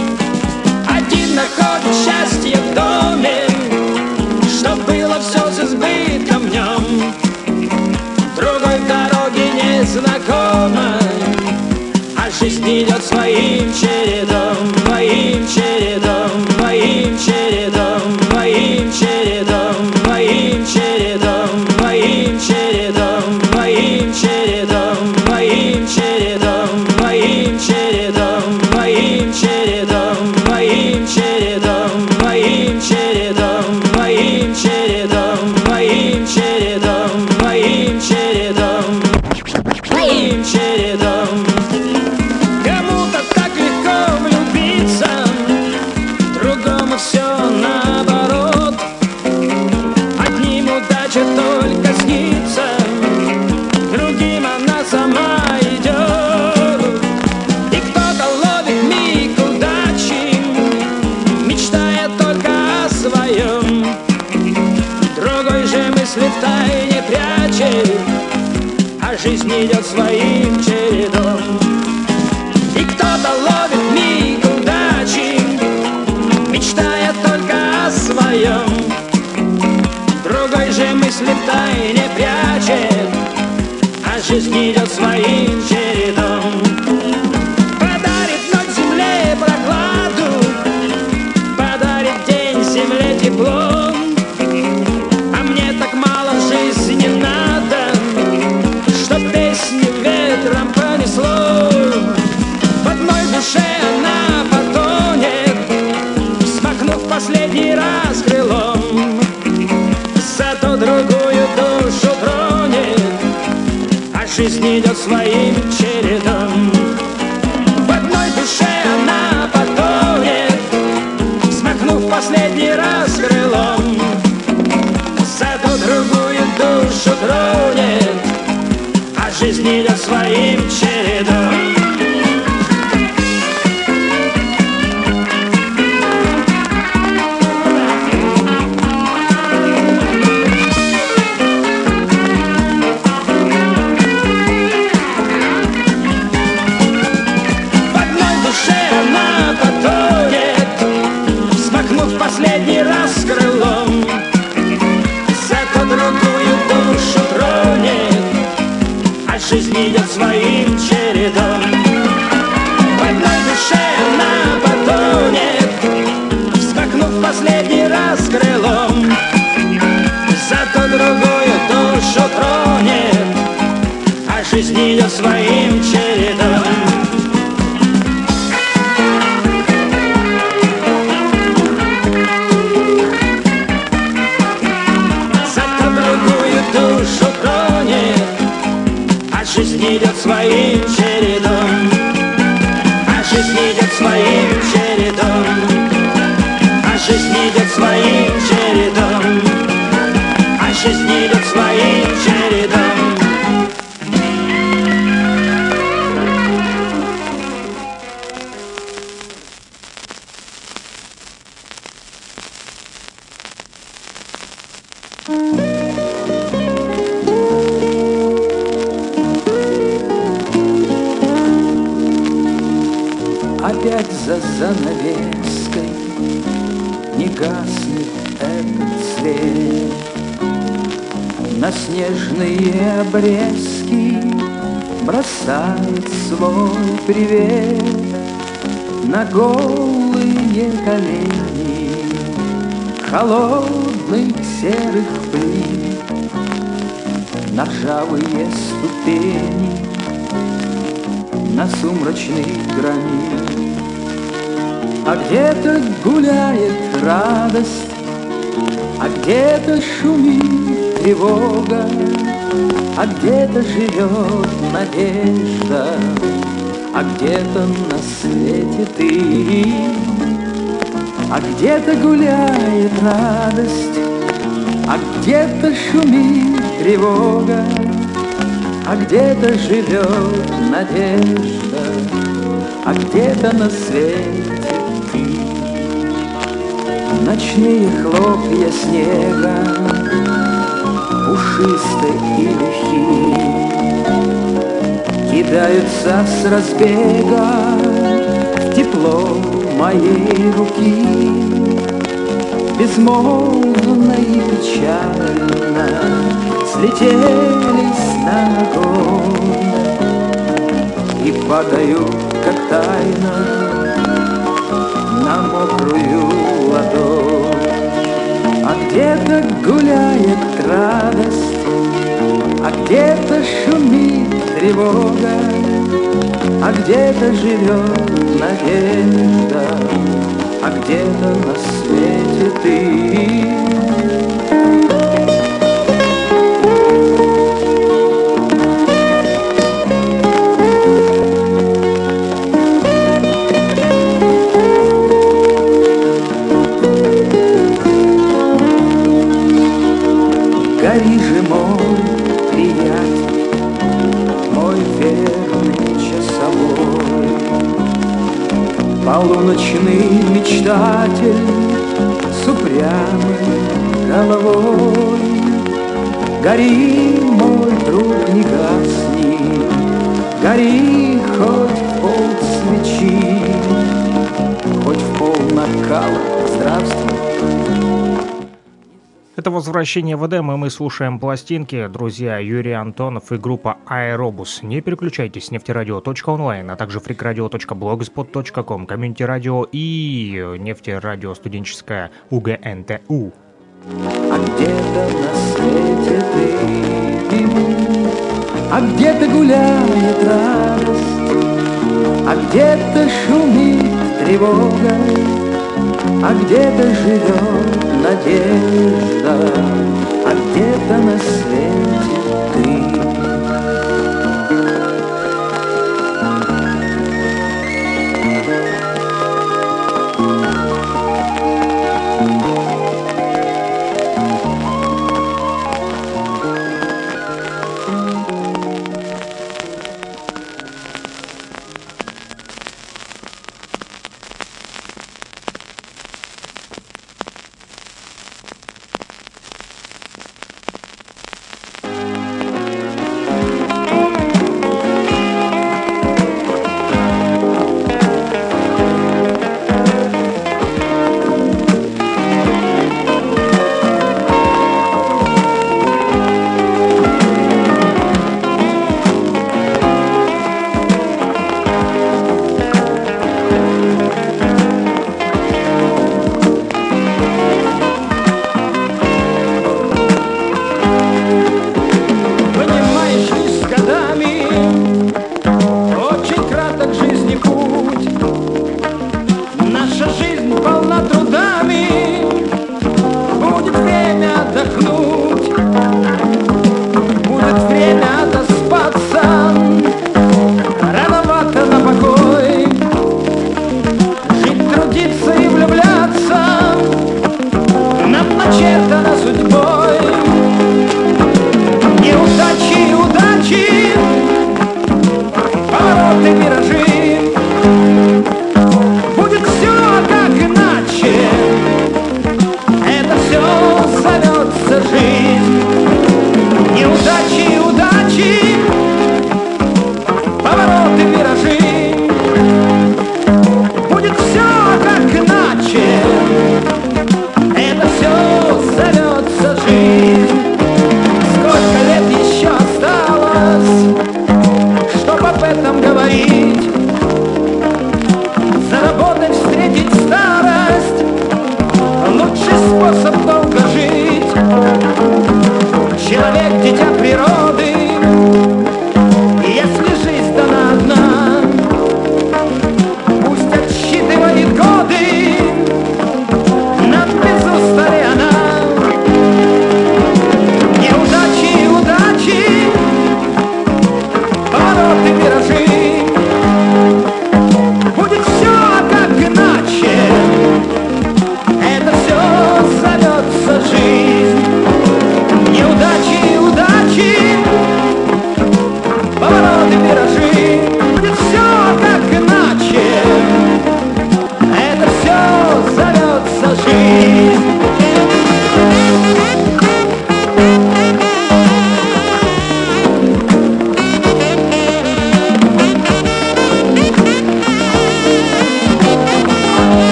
Один находит счастье в доме, чтоб было все с избытком в нем. Другой дороги незнакомой, а жизнь идет своим чередом, своим чередом, своим чередом, своим чередом, своим чередом, своим чередом, своим чередом, своим чередом, своим чередом, своим чередом, своим чередом, своим чередом, своим чередом, своим чередом, своим чередом, своим чередом. Кому-то так легко влюбиться, другому все наоборот. Одним удача только снится, другим она сама идет. И кто-то ловит миг удачи, мечтая только о своем. Другой же мысли втайне прячет, а жизнь идет своим чередом. И кто-то ловит миг удачи, мечтая только о своем. Другой же мысли втайне прячет, а жизнь идет своим чередом. Подарит ночь земле прохладу, подарит день земле тепло. А мне так мало в жизни надо, чтоб песни ветром понесло. В одной душе она потонет, смахнув последний раз крылом. Зато другую душу тронет, а жизнь идет своим чередом. В одной душе она потонет, смахнув последний раз крылом. Зато другую душу тронет, а жизнь идет своим чередом. Последний раз крылом, зато другую душу тронет, а жизнь идет своим чередом. В одной душе она потонет, вспахнув последний раз крылом, зато другую душу тронет, а жизнь идет своим чередом. Жизнь идет своим чередом, а жизнь идет своим чередом, а жизнь идет своим чередом, а жизнь идет своим чередом. опять за занавеской не гаснет этот цвет. На снежные обрезки бросает свой привет на голые колени холодных серых плит, на ржавые ступени, на сумрачный гранит. А где-то гуляет радость, а где-то шумит тревога, а где-то живет надежда, а где-то на свете ты. А где-то гуляет радость, а где-то шумит тревога, а где-то живет надежда, а где-то на свете ты. Ночные хлопья снега, пушистые и легкие, кидаются с разбега в тепло моей руки. Безмолвно и печально слетелись на огонь и падают, как тайна, на мокрую ладонь. А где-то гуляет радость, а где-то шумит тревога, а где-то живет надежда, а где-то на свете ты. Гори же, мой приятель, мой верный часовой, полуночный мечтатель с упрямой головой. Гори, мой друг, не гасни, гори хоть в пол свечи, хоть в пол накала. Здравствуй. Это «Возвращение в Эдем», и мы слушаем пластинки. Друзья, Юрий Антонов и группа Аэробус. Не переключайтесь, нефтерадио точка онлайн, а также фрикрадио точка блогспот точка ком, комьюнити радио и нефтерадио студенческая УГНТУ. А где-то на свете ты, а где-то гуляет радость, а где-то шумит тревога, а где-то живет надежда, а где-то на свете ты.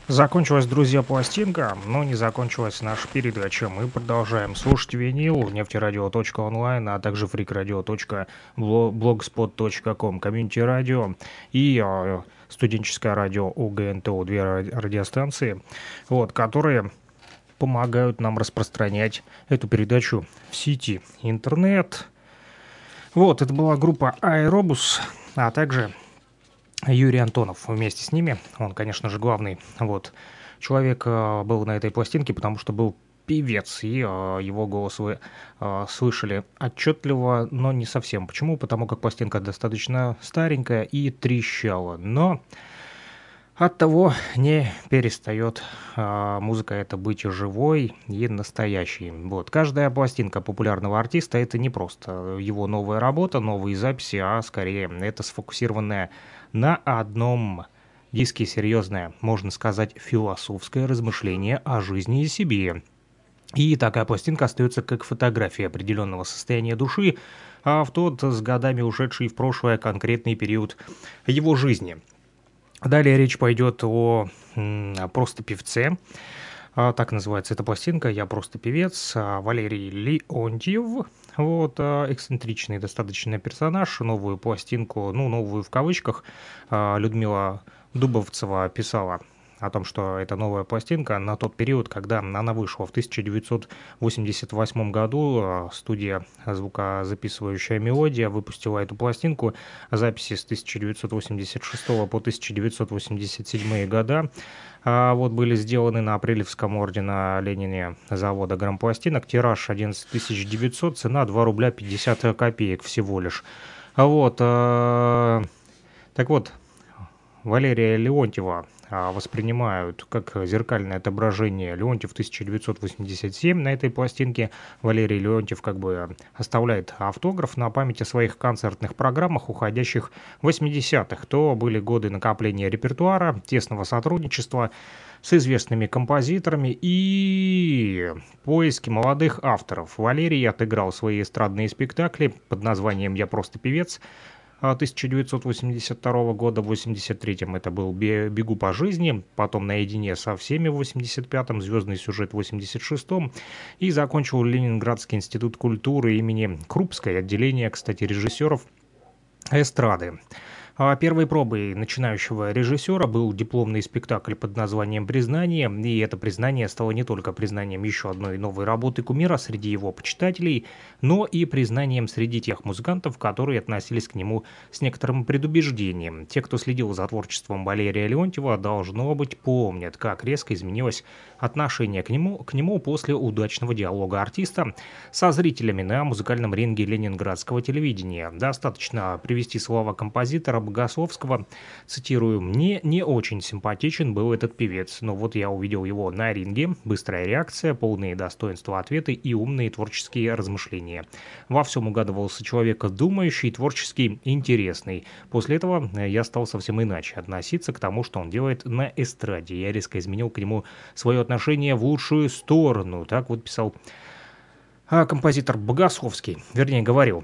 Закончилась, друзья, пластинка, но не закончилась наша передача. Мы продолжаем слушать винил, нефтерадио точка онлайн, а также фрикрадио точка блогспот точка ком, комьюнити радио и э, студенческое радио УГНТУ, две радиостанции, вот, которые помогают нам распространять эту передачу в сети интернет. Вот, это была группа Аэробус, а также Юрий Антонов вместе с ними. Он, конечно же, главный вот человек э, был на этой пластинке, потому что был певец, и э, его голос вы э, слышали отчетливо, но не совсем. Почему? Потому как пластинка достаточно старенькая и трещала, но оттого не перестает э, музыка эта быть живой и настоящей. Вот. Каждая пластинка популярного артиста — это не просто его новая работа, новые записи, а скорее это сфокусированная на одном диске серьезное, можно сказать, философское размышление о жизни и себе. И такая пластинка остается как фотография определенного состояния души, а в тот с годами ушедший в прошлое конкретный период его жизни. Далее речь пойдет о, о просто певце. Так называется эта пластинка «Я просто певец». Валерий Леонтьев. Вот, эксцентричный достаточно персонаж. Новую пластинку, ну, новую в кавычках, Людмила Дубовцева писала о том, что это новая пластинка на тот период, когда она вышла. В тысяча девятьсот восемьдесят восьмом году студия «Звукозаписывающая мелодия» выпустила эту пластинку. Записи с тысяча девятьсот восемьдесят шестого по тысяча девятьсот восемьдесят седьмой года а вот были сделаны на Апрелевском ордена Ленина завода грампластинок. Тираж одиннадцать тысяч девятьсот, цена два рубля пятьдесят копеек всего лишь. Вот, а, так вот, Валерия Леонтьева воспринимают как зеркальное отображение Леонтьев тысяча девятьсот восемьдесят семь на этой пластинке. Валерий Леонтьев как бы оставляет автограф на память о своих концертных программах уходящих восьмидесятых. То были годы накопления репертуара, тесного сотрудничества с известными композиторами и поиски молодых авторов. Валерий отыграл свои эстрадные спектакли под названием «Я просто певец» тысяча девятьсот восемьдесят второго года. В восемьдесят третьем это был «Бегу по жизни», потом «Наедине со всеми» в восемьдесят пятом, «Звездный сюжет» в восемьдесят шестом и закончил Ленинградский институт культуры имени Крупской, отделение, кстати, режиссеров эстрады. Первой пробой начинающего режиссера был дипломный спектакль под названием «Признание», и это признание стало не только признанием еще одной новой работы кумира среди его почитателей, но и признанием среди тех музыкантов, которые относились к нему с некоторым предубеждением. Те, кто следил за творчеством Валерия Леонтьева, должно быть, помнят, как резко изменилось отношение к нему, к нему после удачного диалога артиста со зрителями на музыкальном ринге ленинградского телевидения. Достаточно привести слова композитора Богословского, цитирую: «Мне не очень симпатичен был этот певец, но вот я увидел его на ринге, быстрая реакция, полные достоинства ответы и умные творческие размышления. Во всем угадывался человек думающий, творческий, интересный. После этого я стал совсем иначе относиться к тому, что он делает на эстраде. Я резко изменил к нему свое отношение в лучшую сторону». Так вот писал а, композитор Богословский, вернее говорил.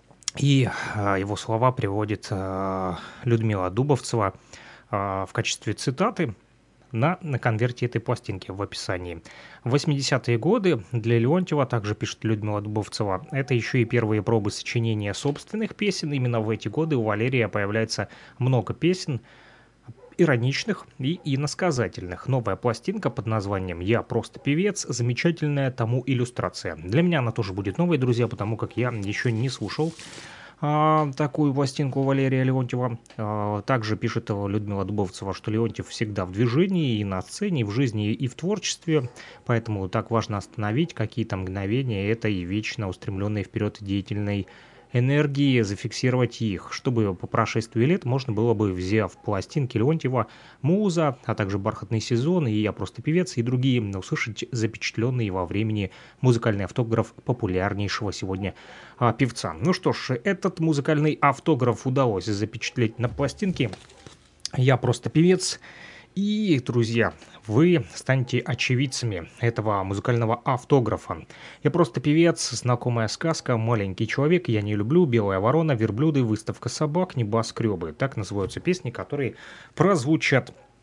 И а, его слова приводит а, Людмила Дубовцева а, в качестве цитаты на, на конверте этой пластинки в описании. В восьмидесятые годы для Леонтьева, также пишет Людмила Дубовцева, это еще и первые пробы сочинения собственных песен. Именно в эти годы у Валерия появляется много песен, ироничных и иносказательных. Новая пластинка под названием «Я просто певец» — замечательная тому иллюстрация. Для меня она тоже будет новой, друзья, потому как я еще не слушал а, такую пластинку Валерия Леонтьева. А, также пишет Людмила Дубовцева, что Леонтьев всегда в движении и на сцене, и в жизни, и в творчестве, поэтому так важно остановить какие-то мгновения этой вечно устремленной вперед деятельной энергии, зафиксировать их, чтобы по прошествии лет можно было бы, взяв пластинки Леонтьева, «Муза», а также «Бархатный сезон» и «Я просто певец» и другие, услышать запечатленный во времени музыкальный автограф популярнейшего сегодня а, певца. Ну что ж, этот музыкальный автограф удалось запечатлеть на пластинке «Я просто певец». И, друзья, вы станете очевидцами этого музыкального автографа. «Я просто певец», знакомая сказка, «Маленький человек», «Я не люблю», «Белая ворона», «Верблюды», «Выставка собак», «Небоскребы». Так называются песни, которые прозвучат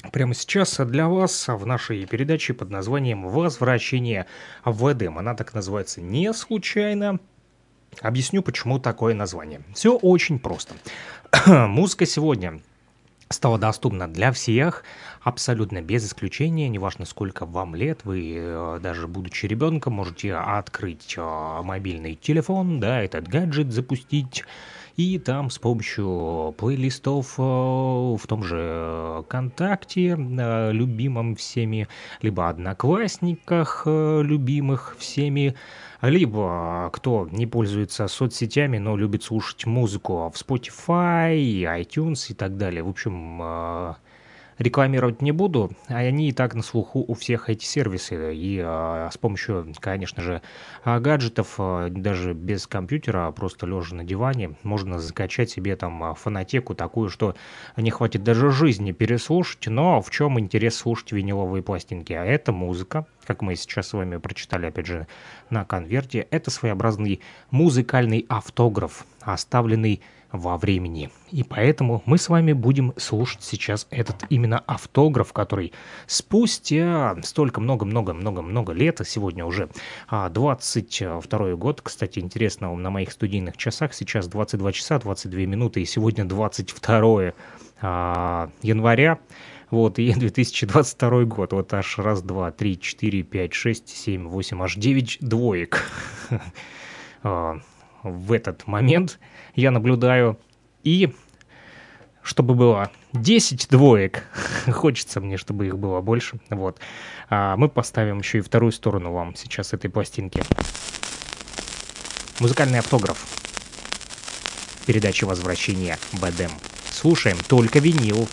прямо сейчас для вас в нашей передаче под названием «Возвращение в Эдем». Она так называется не случайно. Объясню, почему такое название. Все очень просто. Музыка сегодня стала доступна для всех, абсолютно без исключения, неважно сколько вам лет, вы даже будучи ребенком можете открыть мобильный телефон, да, этот гаджет запустить, и там с помощью плейлистов в том же ВКонтакте, любимом всеми, либо Одноклассниках, любимых всеми, либо кто не пользуется соцсетями, но любит слушать музыку в Spotify, iTunes и так далее. В общем, рекламировать не буду, а они и так на слуху у всех эти сервисы. И а, с помощью, конечно же, гаджетов, а, даже без компьютера, просто лежа на диване, можно закачать себе там фонотеку такую, что не хватит даже жизни переслушать. Но в чем интерес слушать виниловые пластинки? А это музыка, как мы сейчас с вами прочитали, опять же, на конверте. Это своеобразный музыкальный автограф, оставленный во времени. И поэтому мы с вами будем слушать сейчас этот именно автограф, который спустя столько много-много-много-много лет, а сегодня уже двадцать второй год, кстати, интересно, на моих студийных часах сейчас двадцать два часа двадцать две минуты, и сегодня двадцать второе января, вот, и две тысячи двадцать второй год, вот аж раз, два, три, четыре, пять, шесть, семь, восемь, аж девять двоек. В этот момент я наблюдаю, и чтобы было десять двоек, хочется мне, чтобы их было больше, вот, а мы поставим еще и вторую сторону вам сейчас этой пластинки. Музыкальный автограф. Передача «Возвращение в Эдем». Слушаем только винил.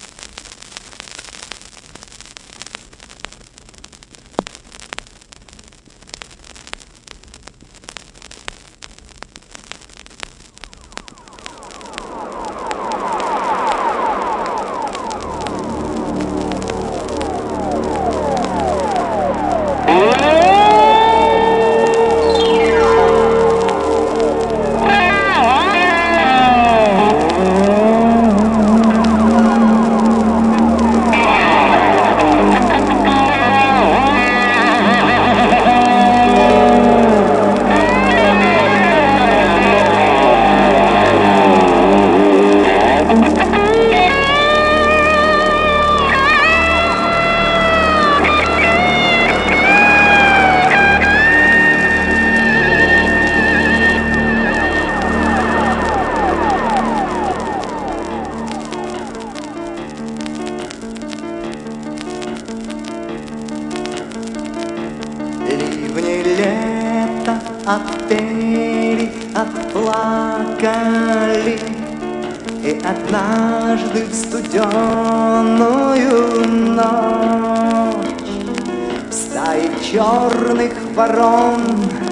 Отпели, отплакали, и однажды в студеную ночь в стае черных ворон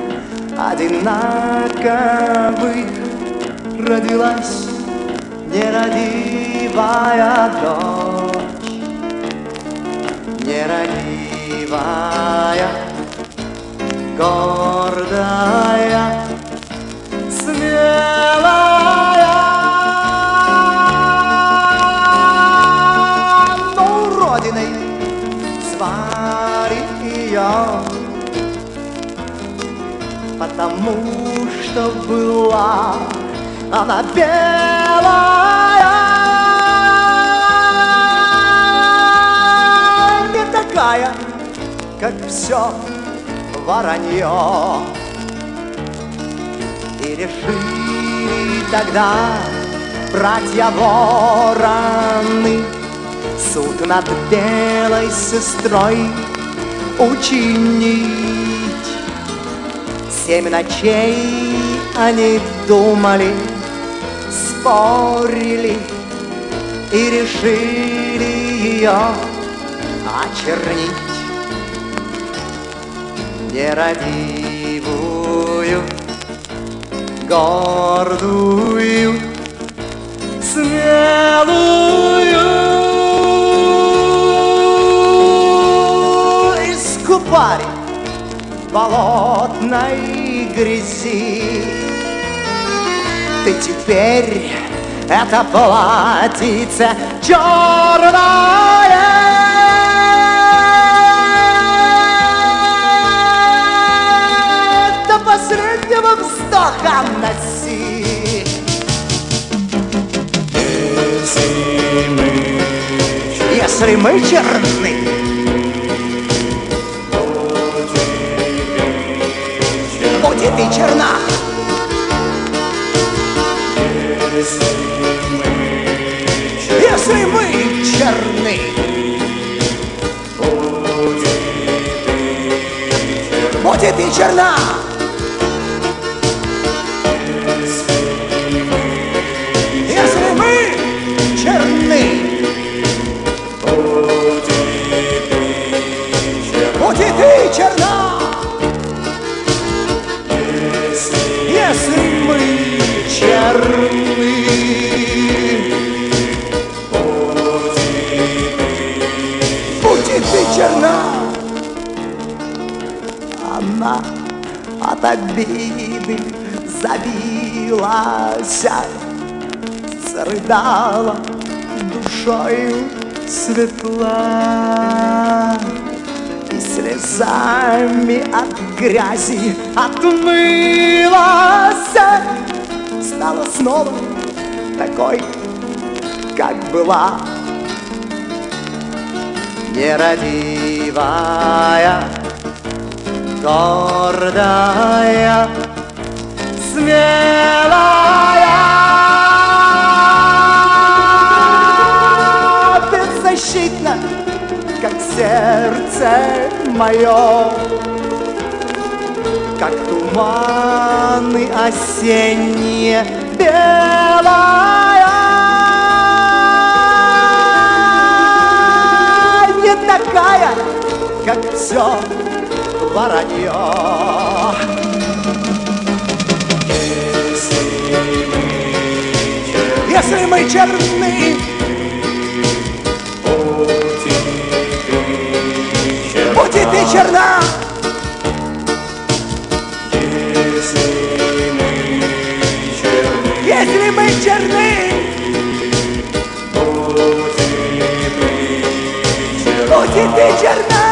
одинаковых родилась нерадивая дочь, нерадивая, гордая, смелая, но уродиной звали ее, потому что была она белая, не такая, как все воронье. И решили тогда братья-вороны суд над белой сестрой учинить. Семь ночей они думали, спорили и решили ее очернить. Нерадивую, гордую, смелую искупали в болотной грязи. Ты теперь это платьице черное если мы черны. Будь и ты черна. Если мы черны. Будь и ты черна. Если мы черны. Будь и ты черна. Если мы черны. Будь и ты черна. Она от обиды забилась, зарыдала душою светла и слезами от грязи отмылась, стала снова такой, как была, нерадивая, гордая, смелая, беззащитна, как сердце мое, как туманы осенние, белая, не такая, как все воронье. Если мы черны, будь и ты черна. Если мы черны, будь и ты черна.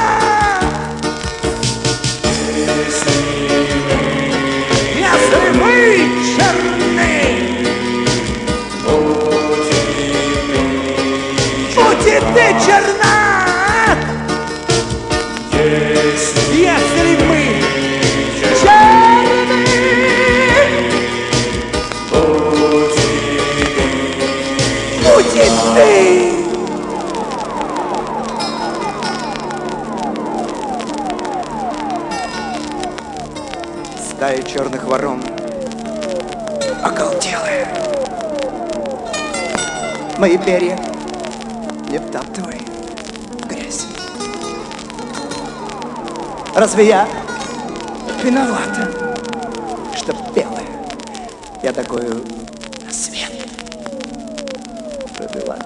Если мы черны, будь и ты черна. Если мы черны, будь и ты. Стая черных ворон оголтелая. Мои перья не втаптывай в грязь. Разве я виновата, что белая я такую на свет родилась?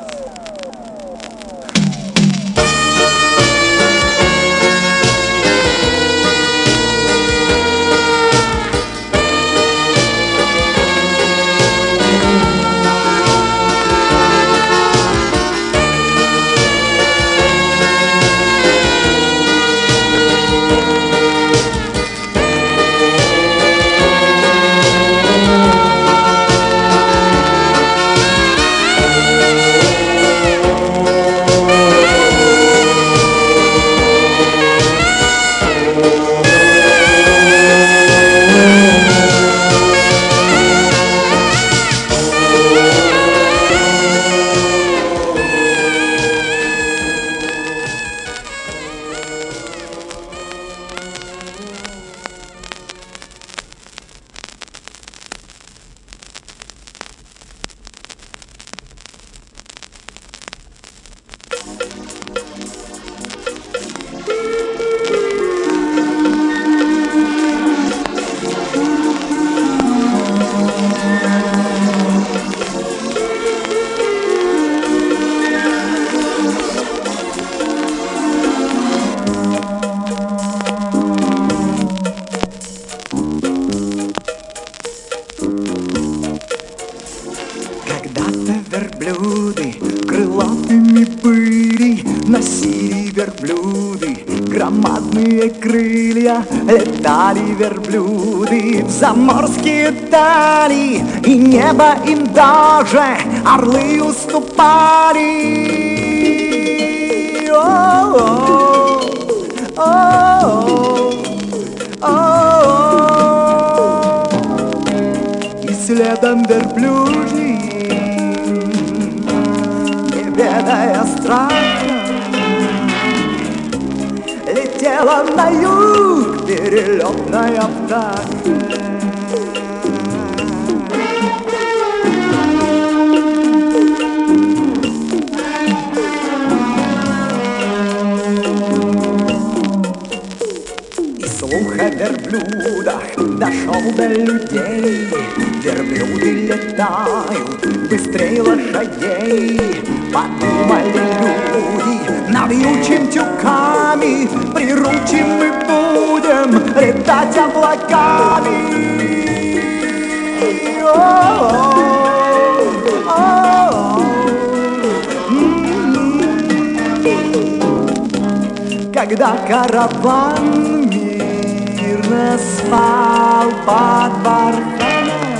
Верблюды крылатыми были, носили верблюды громадные крылья, летали верблюды в заморские дали, и небо им даже орлы уступали. И следом верблюжий, не ведая страха, летела на юг перелетная птаха. Слух о верблюдах дошел до людей. Верблюды летают быстрее лошадей. Подумали люди, навьючим тюками, приручим мы будем летать облаками. Когда караван мирно спал под барханом,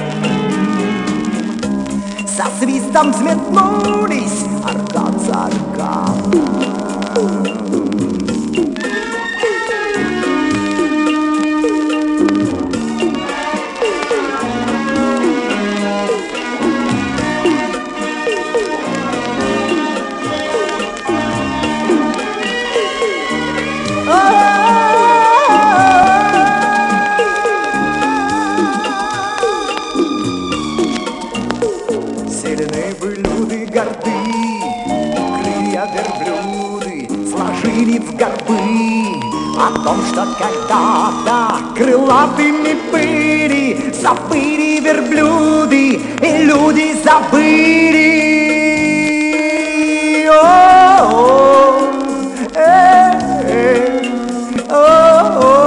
со свистом взметнулись аркан за арканом. Сильны блюды горды, крылья верблюды сложили в горбы о том, что когда-то крылатыми были, забыли верблюды, и люди забыли. О-о-о, э-э, о-о-о.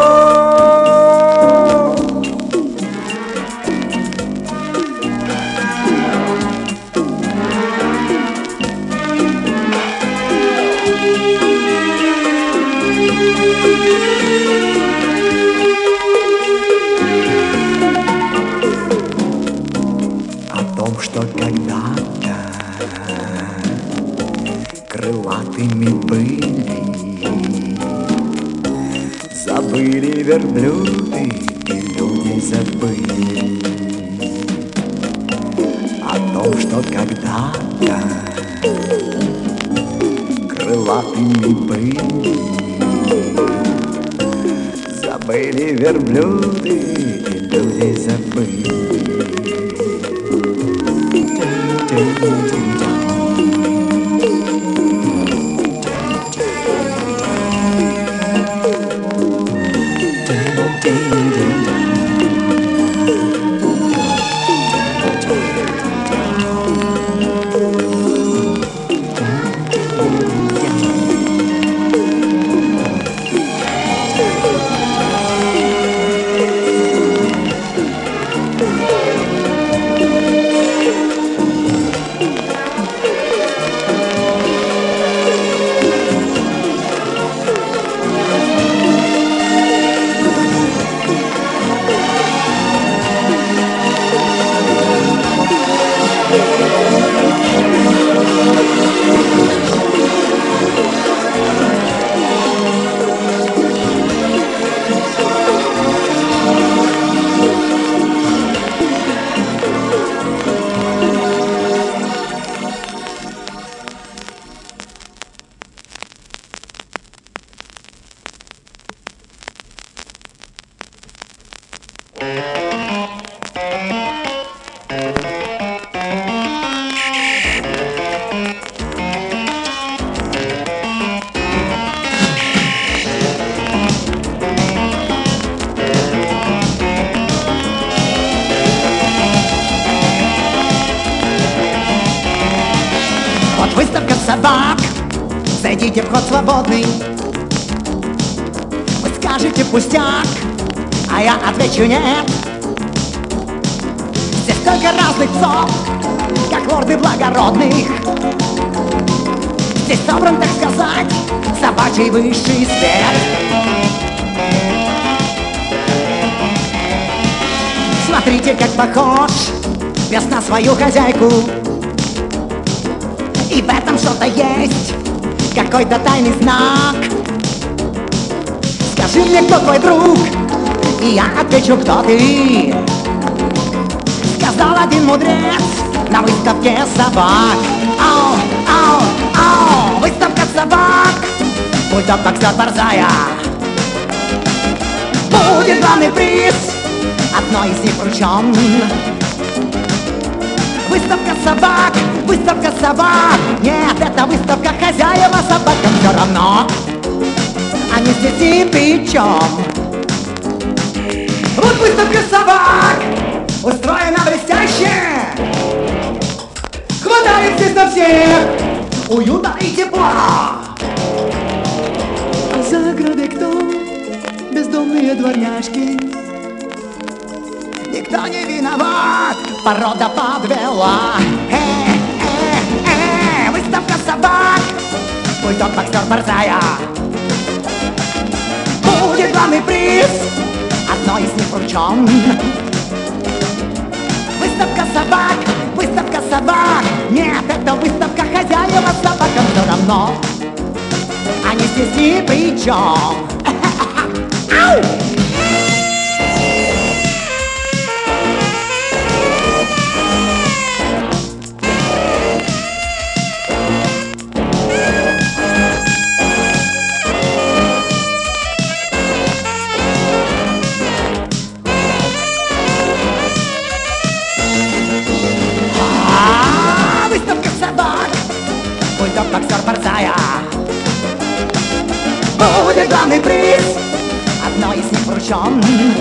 О том, что когда-то крылатыми были, забыли верблюды, и люди забыли. О том, что когда-то крылатыми были, забыли верблюды, и люди забыли. Выставка собак, зайдите, вход свободный. Вы скажете пустяк, а я отвечу нет. Здесь столько разных псов, как лорды благородных. Здесь собран, так сказать, собачий высший свет. Смотрите, как похож пес на свою хозяйку. И в этом что-то есть, какой-то тайный знак. Скажи мне, кто твой друг, и я отвечу, кто ты. Сказал один мудрец на выставке собак. Ау, ау, ау, выставка собак. Будь то боксер борзая, будет главный приз, одной из них вручен. Выставка собак, выставка собак. Нет, это выставка хозяева, собакам все равно. Они здесь ни при чем. Вот выставка собак устроена блестяще. Хватает здесь на всех уюта и тепла. За оградой кто? Бездомные дворняжки. Никто не виноват, порода подвела. Э, э, э, выставка собак. Будь то боксер борзая, будет главный приз, одной из них вручен. Выставка собак, выставка собак. Нет, это выставка хозяева, собакам все равно. Они здесь ни при чем. Ау! Боксер борзая, будет главный приз, одной из них вручен.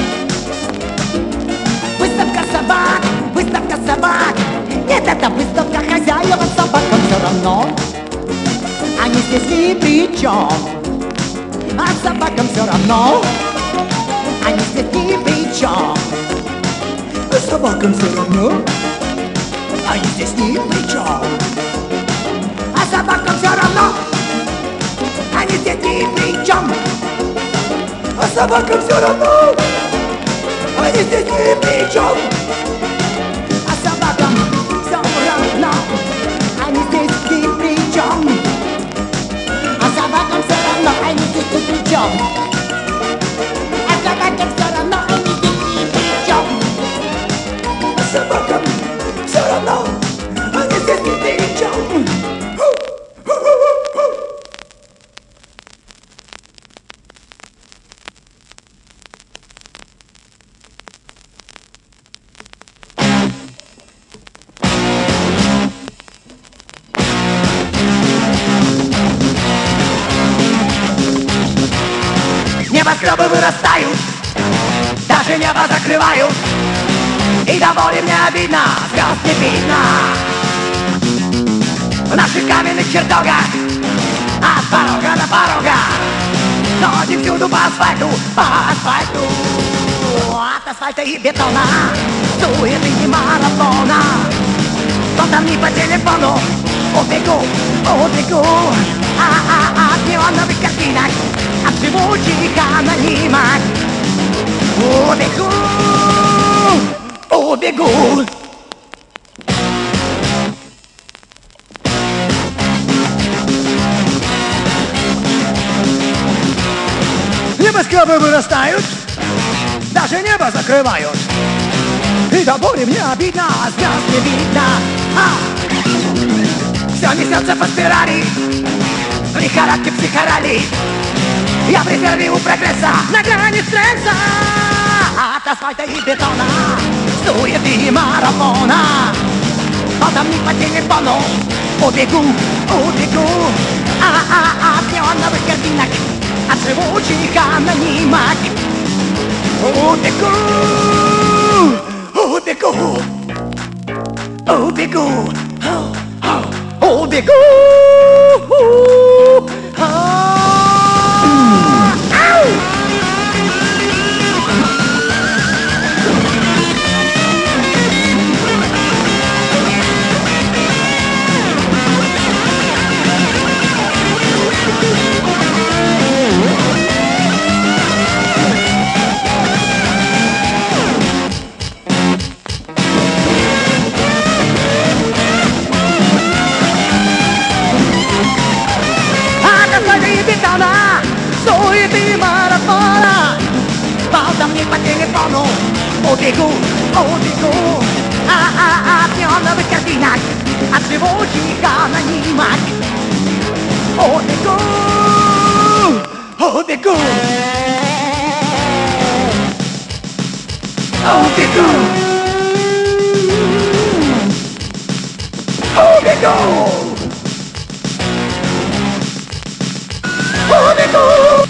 Выставка собак, выставка собак. Нет, это выставка хозяева, собакам все равно. Они здесь ни при чем. А собакам все равно. Они здесь ни при чем. А собакам все равно. Они здесь ни при чем. Собакам все равно, они здесь ни при чем. А собакам все равно, они здесь ни при чем. А собакам все равно, они здесь ни при чем. А собакам все равно, они здесь ни при чем. А собакам все равно, они здесь ни при чем. А собакам все равно, они здесь ни при чем. Небоскребы вырастают, даже небо закрывают, и до боли мне обидно, звезд не видно. В наших каменных чертогах, от порога до порога, ходим всюду по асфальту, по асфальту. От асфальта и бетона, суеты и марафона. Кто там не по телефону, убегу, убегу. А-а-а, от неоновых картинок, от живучих анонимок. Убегу, убегу. Небоскребы вырастают, даже небо закрывают, и до боли мне обидно, звезд не видно. А! Все несется по спирали, в лихорадке психорали. Я в резерве у прогресса, на грани стресса. От асфальта и бетона, суеты и марафона. Потом не по телефону, убегу, убегу. А-а-а, от неоновых картинок, от живучих анонимок. Убегу, убегу, убегу, убегу. суеты марафона. Болтовни по телефону, убегу, убегу а-а-а, от неоновых картинок, от живучих анонимок. Убегу, убегу, убегу, убегу, убегу.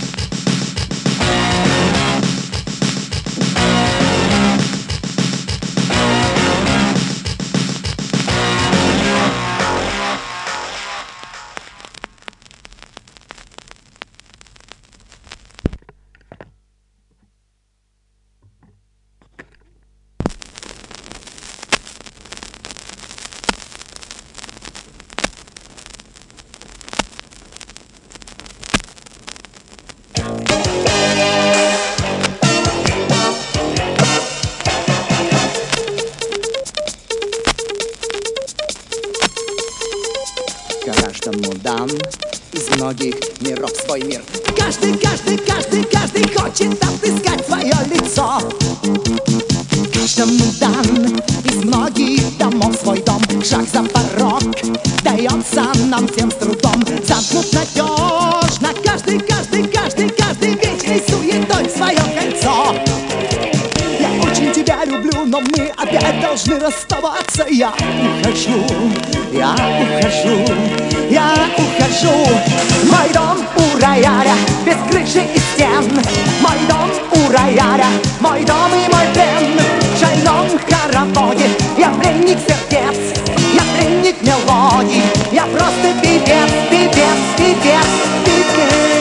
Каждому дан из многих миров свой мир. Каждый, каждый, каждый, каждый хочет отыскать свое лицо. Каждому дан из многих домов свой дом. Шаг за порог дается нам всем с трудом. Замкнут надежно каждый, каждый, каждый, каждый вечной суетой в свое кольцо. Я очень тебя люблю, но мы опять должны расставаться. Я ухожу, я ухожу, я ухожу. Мой дом у рояля, без крыши и стен. Мой дом у рояля, мой дом и мой плен. В шальном хороводе я пленник сердец, я пленник мелодий, я просто певец, певец, певец, певец.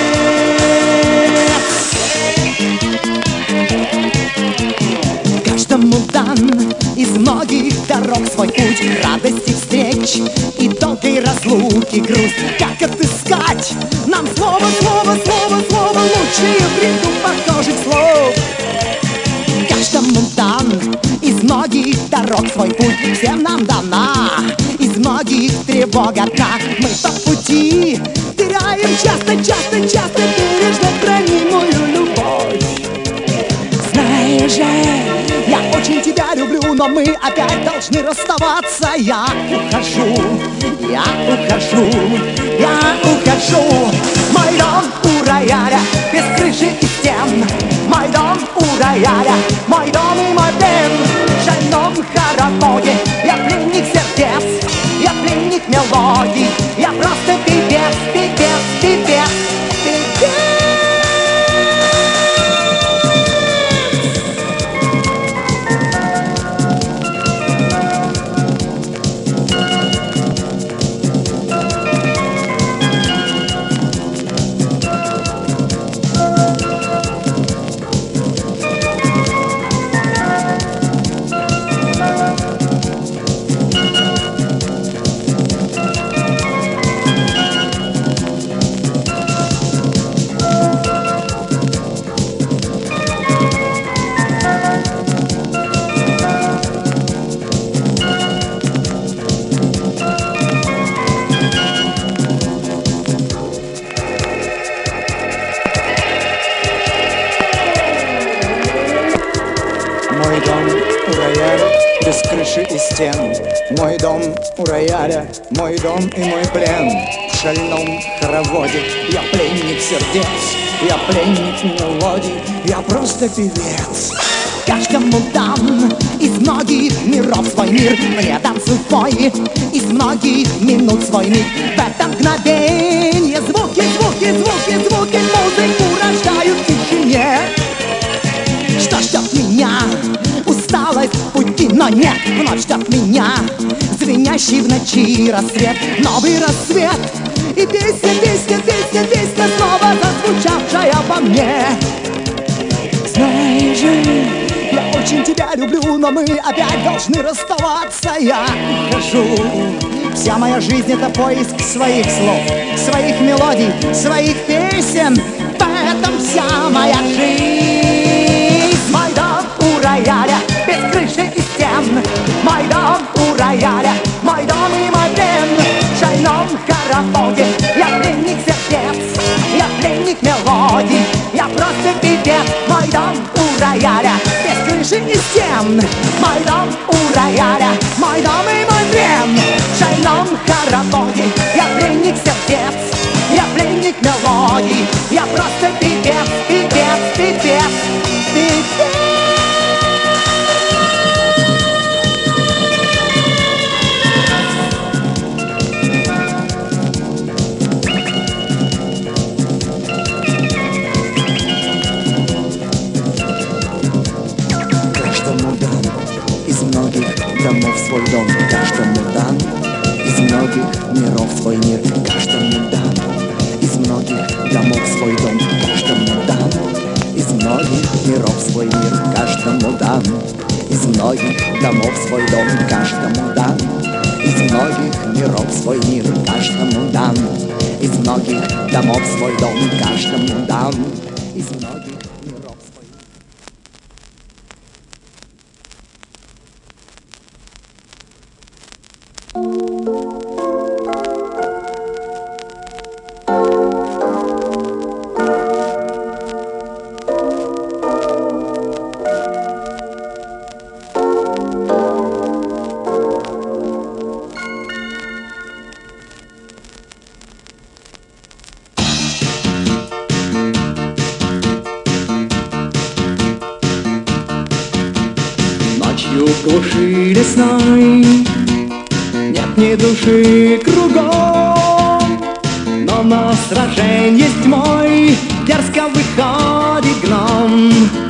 Каждому дан из многих дорог свой путь, радости встреч и долгой разлуки грусть. Как отыскать нам слово, слово, слово, слово, лучшие в ряду похожих слов? Каждому дан из многих дорог свой путь, всем нам дана из многих тревог одна. Мы по пути теряем часто, часто, часто бережно хранимую любовь. Знаешь же, я очень тебя люблю, но мы опять должны расставаться. Я ухожу, я ухожу, я ухожу. Мой дом у рояля, без крыши и стен. Мой дом у рояля, мой дом и мой плен. В шальном хороводе я пленник сердец, я пленник мелодий, я просто певец, певец, певец, певец. Мой дом у рояля, без крыши и стен. Мой дом у рояля, мой дом и мой плен. В шальном хороводе я пленник сердец, я пленник мелодий, я просто певец. Каждому дан из многих миров свой мир. Мне дан свой из многих минут свой миг. В это мгновенье звуки, звуки, звуки, звуки музыку рождают в тишине. Что ждет меня? Усталость в пути, но нет, вновь ждет меня звенящий в ночи рассвет, новый рассвет. И песня, песня, песня, песня снова зазвучавшая во мне. Знаешь же, я очень тебя люблю, но мы опять должны расставаться. Я ухожу. Вся моя жизнь — это поиск своих слов, своих мелодий, своих песен. В этом вся моя жизнь. Мой дом у рояля, без крыши и стен. Мой дом у рояля, мой дом и мой плен. В шальном хороводе я пленник сердец, я пленник мелодий, пипец. Мой дом у рояля, без крыши и стен. Мой дом у рояля, мой дом и мой плен. В шальном хороводе я пленник сердец, я пленник мелодий, я просто пипец, пипец, пипец, пипец. Каждому дан из многих домов свой дом, каждому дан из многих миров свой мир, каждому дан из многих домов свой дом, каждому дан из многих миров свой мир, каждому дан из многих домов свой дом, каждому дан из многих миров свой мир, каждому дан из многих домов свой дом, каждому дан из многих миров свой мир. Ночью в глуши лесной нет ни души кругом, но на сраженье с тьмой дерзко выходит гном.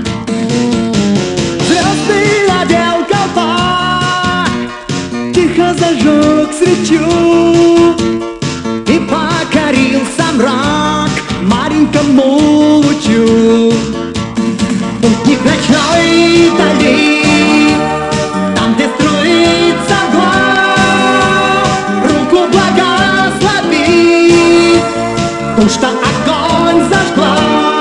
Звезды надел колпак, тихо зажег свечу и покорился мрак маленькому лучу. Путник ночной дали, там, где струится мгла, руку благослови, ту, что огонь зажгла.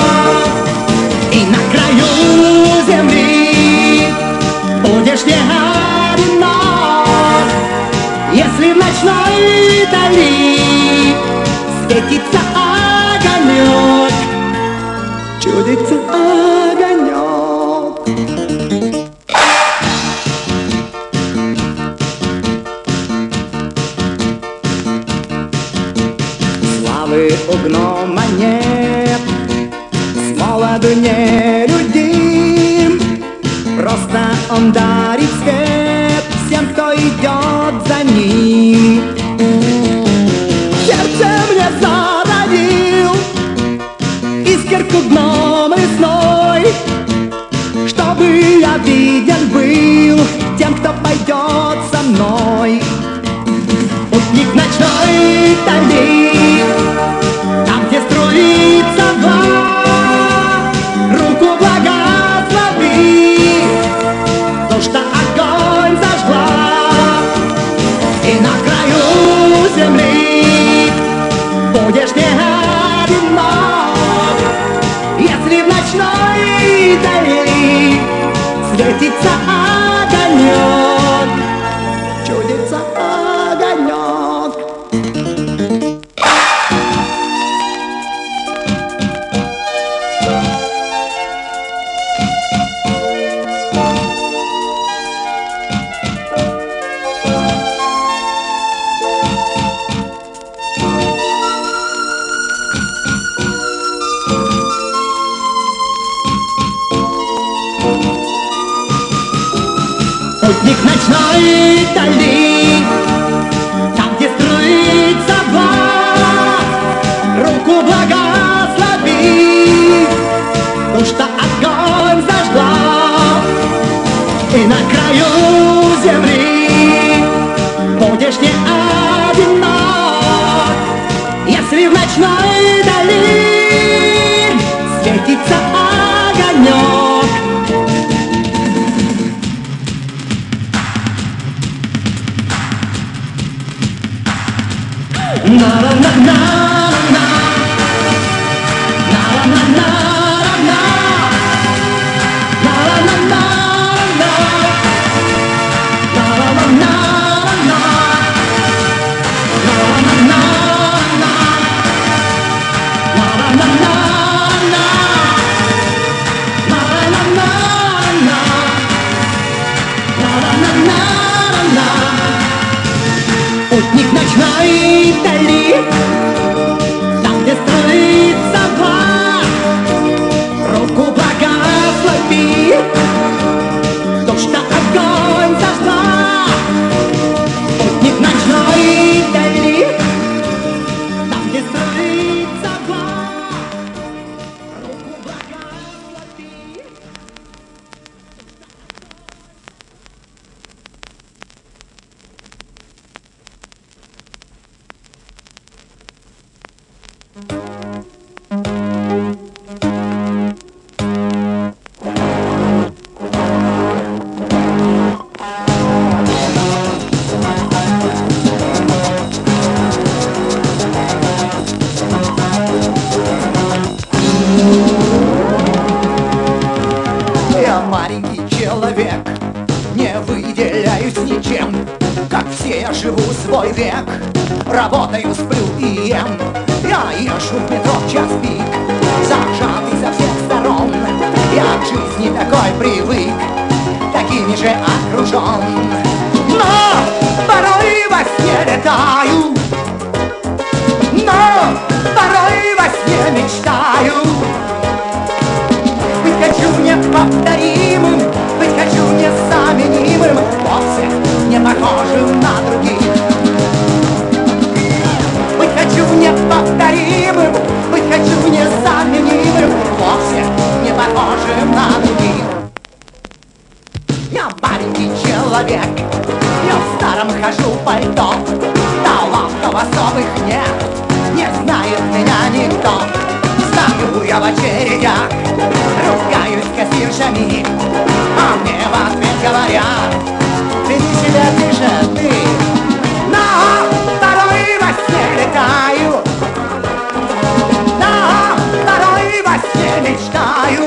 И на краю земли будешь не одинок, если в ночной дали светится огонек, чудится огонек. Славы у гнома нет, с молоду не людим, просто он дарит свет всем, кто идет за ним. Сердце мне заронил искорку гном лесной, чтобы я виден был тем, кто пойдет со мной. Путник ночной дали, там, где струится мгла, руку благослови, то, что огонь зажгла. И на краю земли будешь не одинок, если в ночной дали светится огонек, чудится огонек. Путник ночной дали, там, где струится мгла, руку благослови, ту, что огонь зажгла. И на краю земли будешь не одинок, если в ночной дали светится огонек. Путник ночной дали, там, где строится бар, руку благослови, точно огонь зажгла. Путник ночной дали, там, где строится бар, руку благослови. Я маленький человек, не выделяюсь ничем. Как все, я живу свой век, работаю, сплю и ем. Я езжу в метро в час пик, зажатый со всех сторон. Я к жизни такой привык, такими же окружен. Но порой во сне летаю, но порой во сне мечтаю. Быть хочу неповторимым, быть хочу незаменимым, вовсе не похожим на других. Быть хочу неповторимым, быть хочу незаменимым, вовсе не похожим на других. Я маленький человек, я в старом хожу пальто, талантов особых нет, не знает меня никто. Стою я в очередях, ругаюсь с кассиршами, а мне в ответ говорят: веди себя тише, ты. Но порой во сне летаю, но порой во сне мечтаю.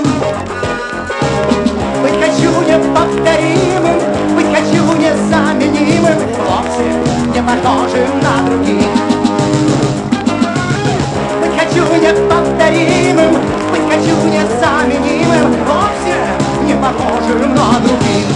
Быть хочу неповторимым, быть хочу незаменимым, вовсе не похожим на других. Быть хочу неповторимым, быть хочу незаменимым, вовсе не похожим на других.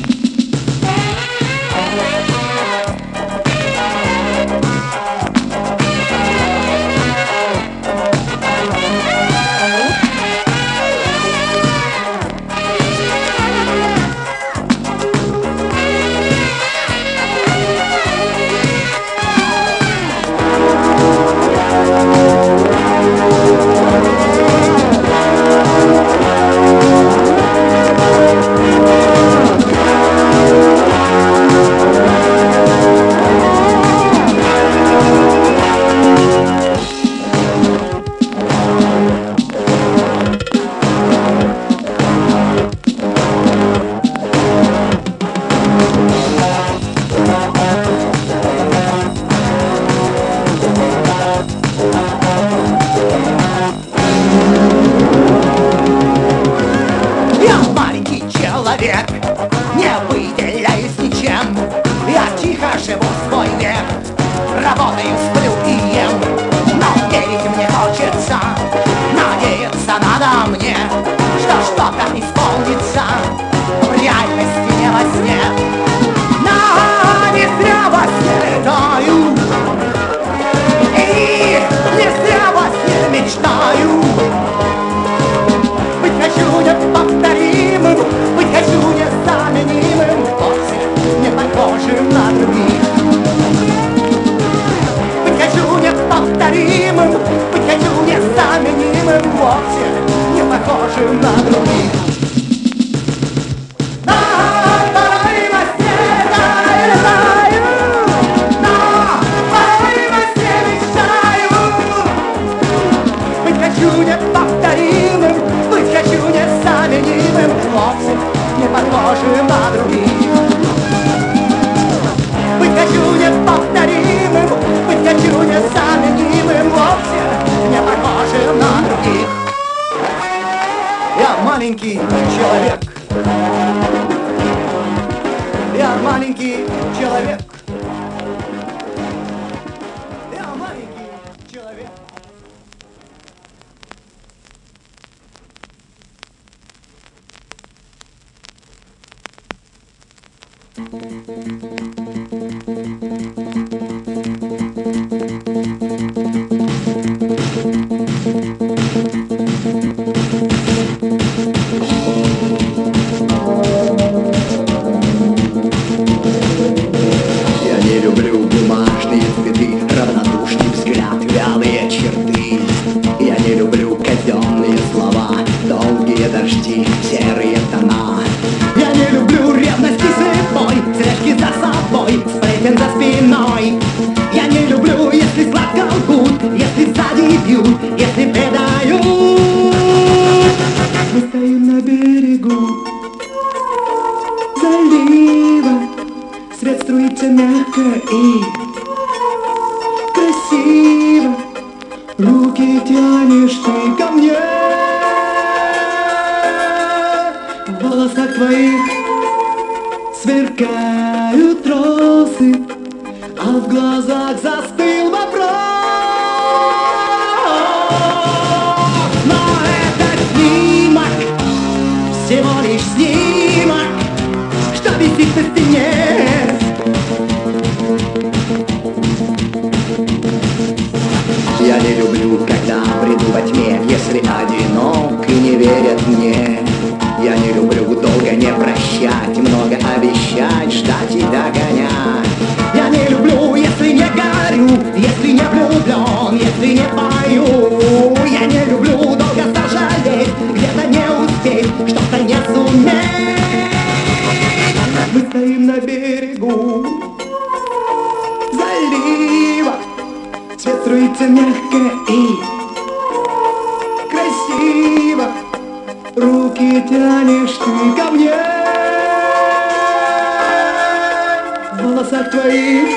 Не выделяюсь ничем, я тихо живу свой век, работаю, сплю и ем. Но верить мне хочется, надеяться надо мне, что что-то исполнится в реальности, не во сне. Но не зря во сне летаю, и не зря во сне мечтаю. Быть хочу неповторимым, быть хочу незаменимым, вовсе не похожим на других. Быть хочу неповторимым, быть хочу незаменимым, вовсе не похожим на других. Но порой во сне летаю, но порой во сне мечтаю. Быть хочу неповторимым, быть хочу незаменимым, вовсе не похожим на других. Быть хочу неповторимым, быть хочу незаменимым, вовсе не похожим на других. Я маленький человек, я маленький человек, я маленький человек. Thank you. Я не люблю бумажные цветы, равнодушный взгляд, вялые черты. Я не люблю казенные слова, долгие дожди, серые тона. Я не люблю ревности слепой, слежки за собой, сплетен за спиной. Я не люблю, если сладко лгут, если сзади бьют, если предают. Мы стоим на берегу залива, свет струится мягко и красиво. Руки тянешь ты ко мне, в волосах твоих сверкают росы, а в глазах застыл вопрос. Но этот снимок всего лишь снимок, что висит на стене. Я не люблю, когда бреду во тьме, если одинок и не верят мне. Я не люблю долго не прощать, много обещать, ждать и догонять. Я не люблю, если не горю, если не влюблен, если не пою. Я не люблю долго сожалеть, где-то не успеть, что-то не суметь. Мы стоим на берегу залива, свет струится мягко и красиво. Руки тянешь ты ко мне, в волосах твоих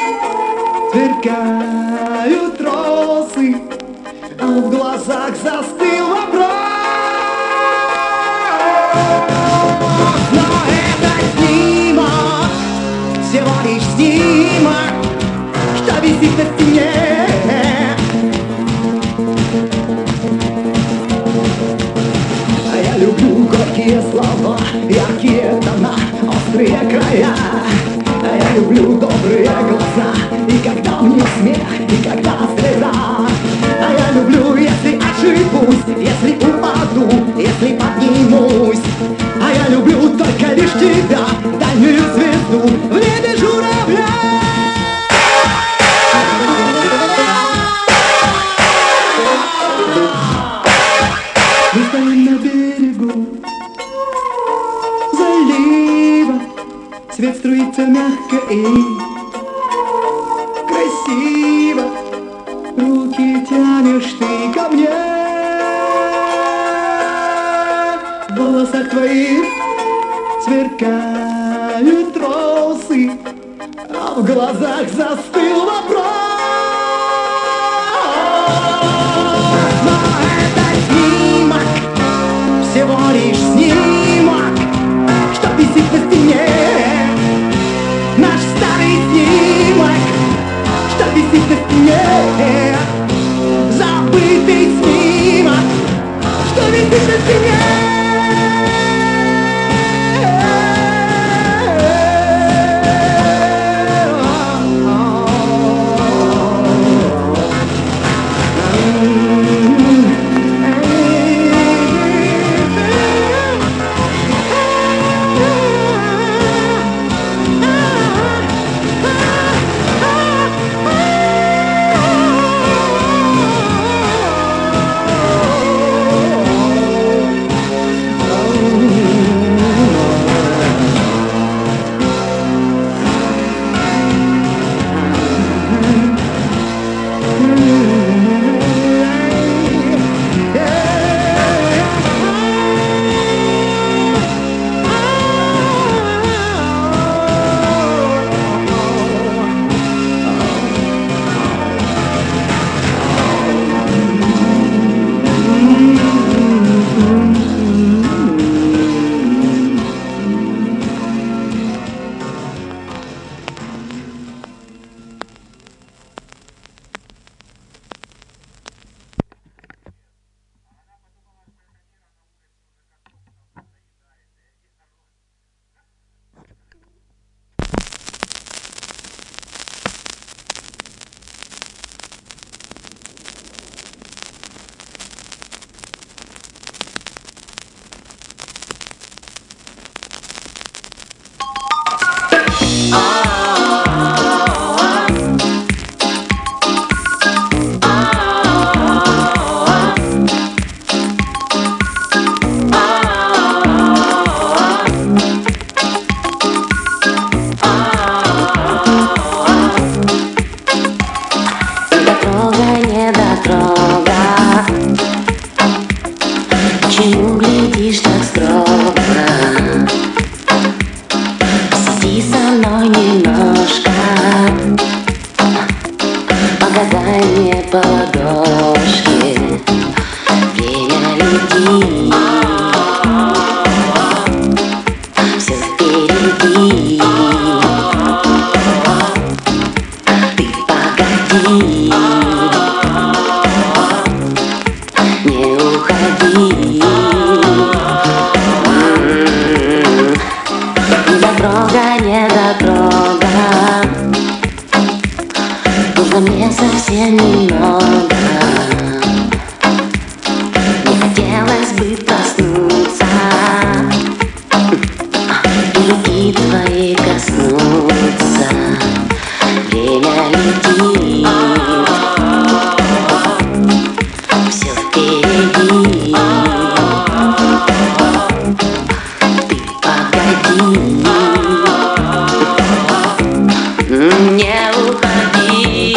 сверкают росы, а в глазах застыл вопрос. Но этот снимок всего лишь снимок, что висит на стене. А я люблю горькие слова, яркие тона, острые края. А я люблю добрые глаза, и когда мне смех, и когда слеза. А я люблю, если ошибусь, если упаду, если поднимусь. А я люблю только лишь тебя, дальнюю звезду в небе журавля. Мы стоим на берегу залива, свет струится мягко и красиво. Руки тянешь ты ко мне, в волосах твоих сверкают росы, а в глазах застыл вопрос. Но этот снимок всего лишь снимок, что висит на стене. Наш старый снимок, что висит на стене. Забытый снимок, что висит на стене. дорожке время летит, все впереди. Ты погоди, не уходи. М-м-м. Недотрога, недотрога, нужно мне совсем немного. Не хотелось бы проснуться и руки твои коснуться. Время летит, все впереди. Ты погоди, не уходи.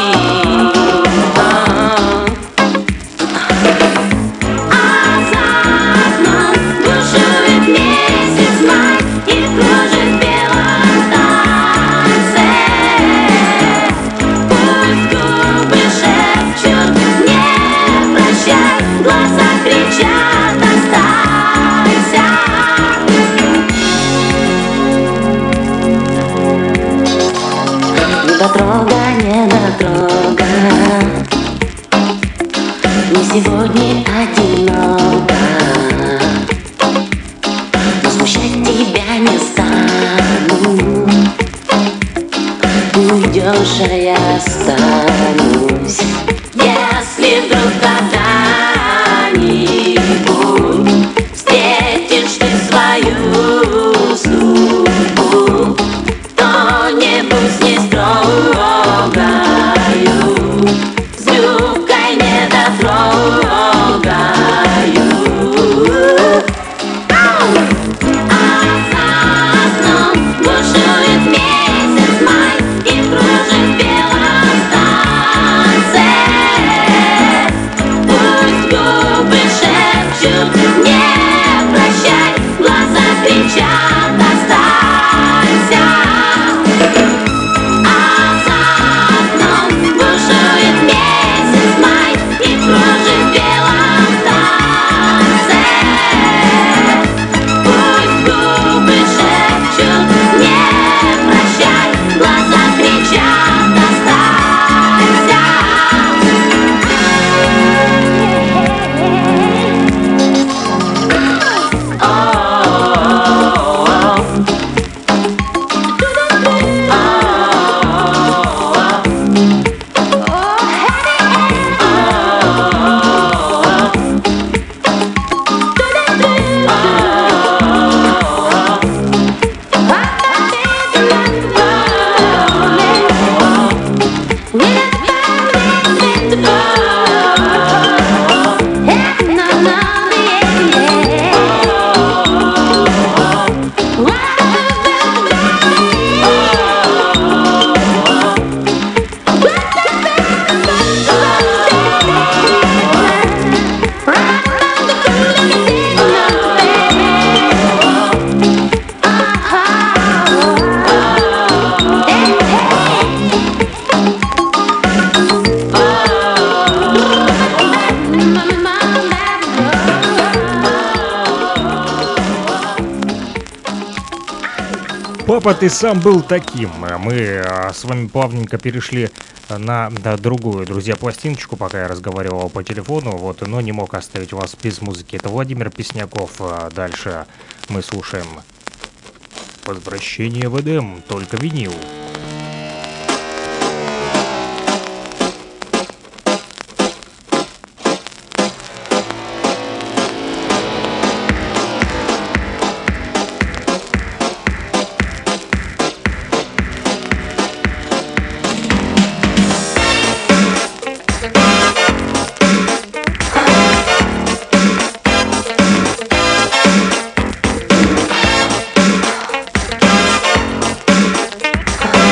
А за окном бушует месяц май и кружит в белом танце. Пусть губы шепчут не прощай, глаза кричат останься. Недотрога, недотрога, мне сегодня одиноко, но смущать тебя не стану. Ты уйдешь, а я останусь. Если вдруг когда-нибудь встретишь ты свою судьбу, то не будь не строгою, с брюкой не дотрогаю. А за окном бушует месяц май и кружит в белом танце. Пусть губы шепчут не прощай, глаза кричат останься. А за окном бушует месяц май и кружит в белом танце. Пусть губы шепчут не прощай, глаза кричат останься. Папа, ты сам был таким. Мы а, с вами плавненько перешли на да, другую, друзья, пластиночку, пока я разговаривал по телефону, вот, но не мог оставить вас без музыки. Это Владимир Песняков. А дальше мы слушаем «Возвращение в Эдем», только винил. А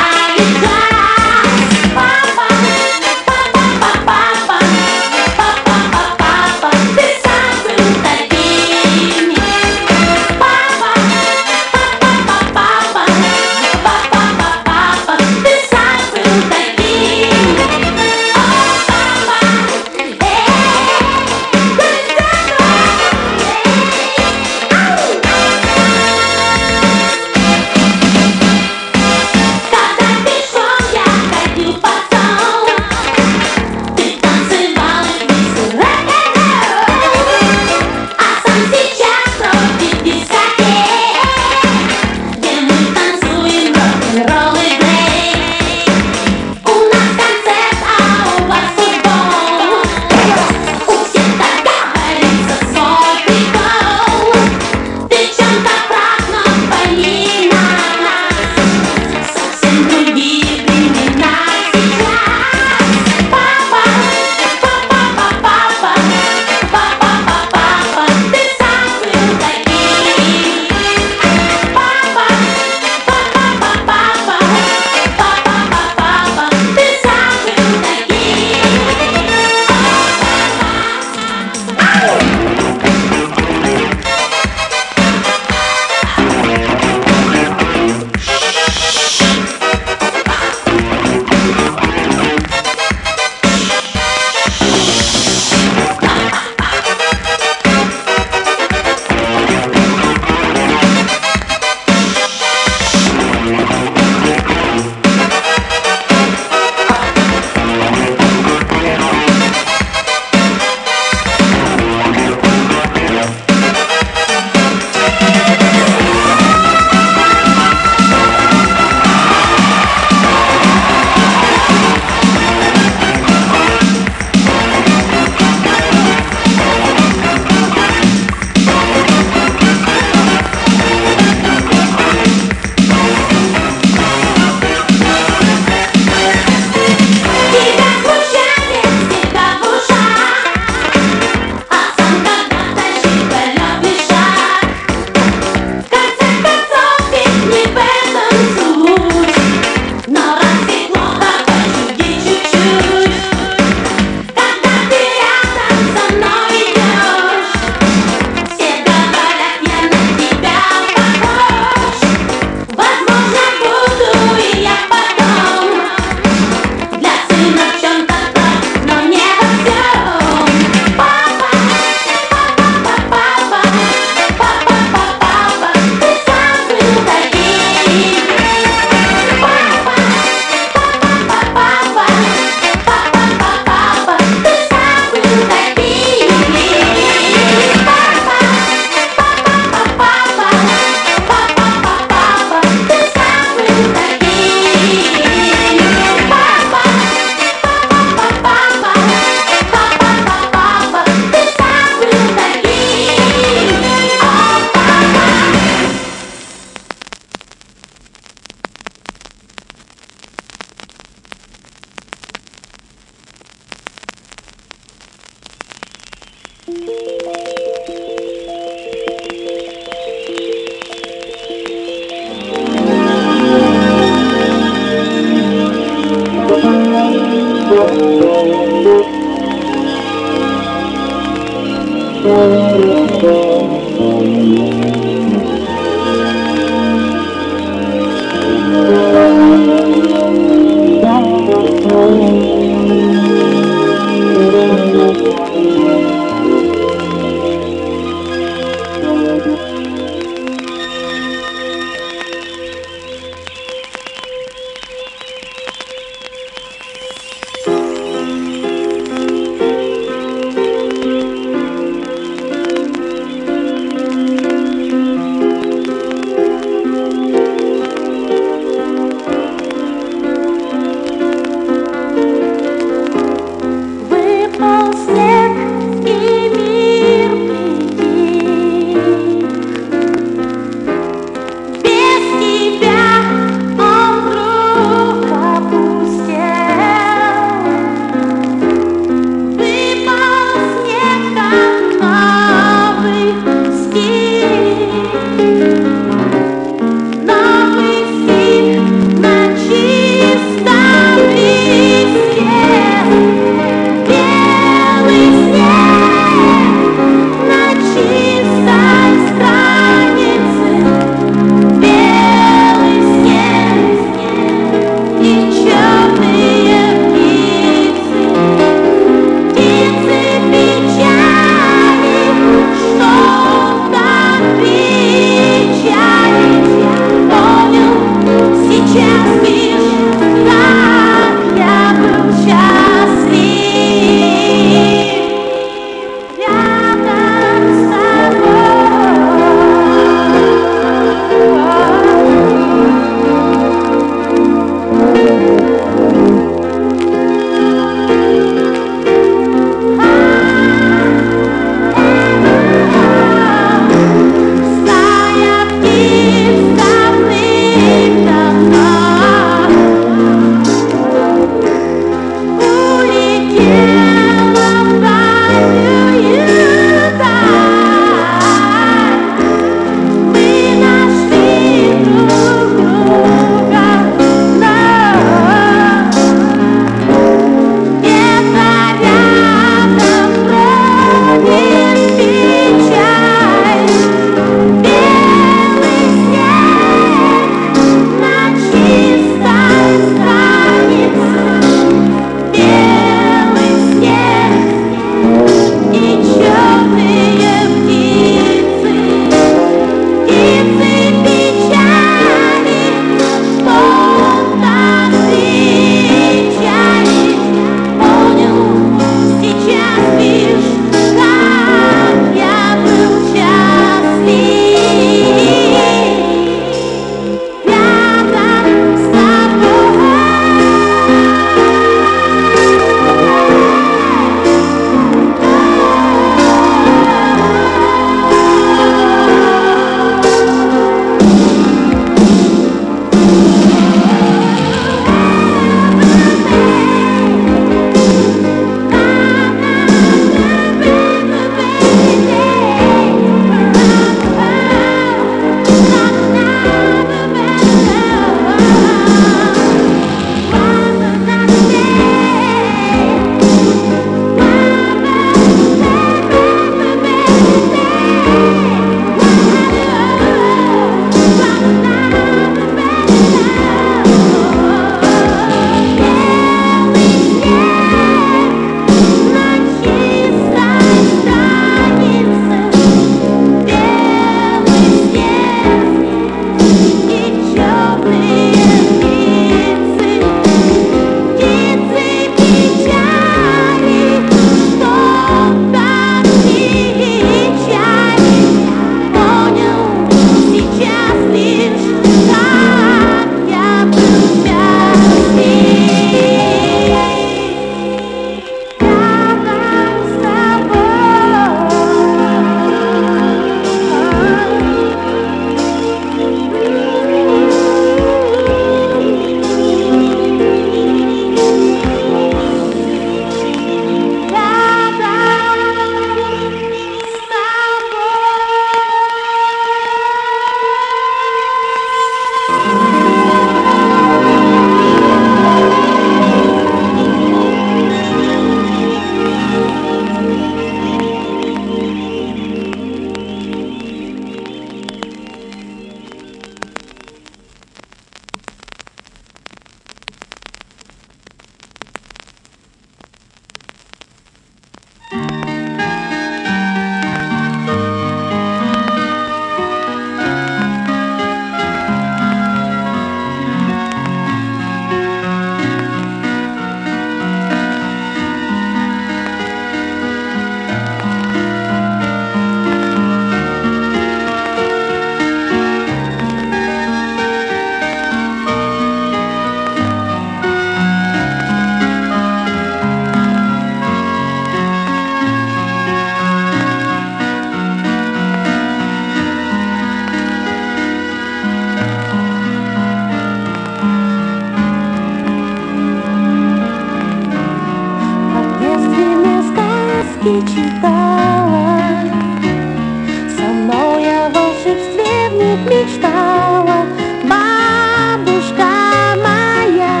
читала, со мной о волшебстве вмиг мечтала. Бабушка моя,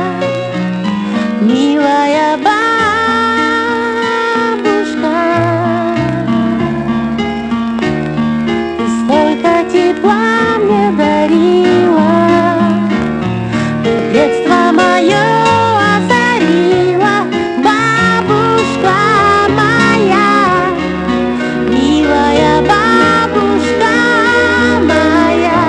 милая бабушка, ты столько тепла мне дарила, ты детство мое озарила. Бабушка моя, милая бабушка моя,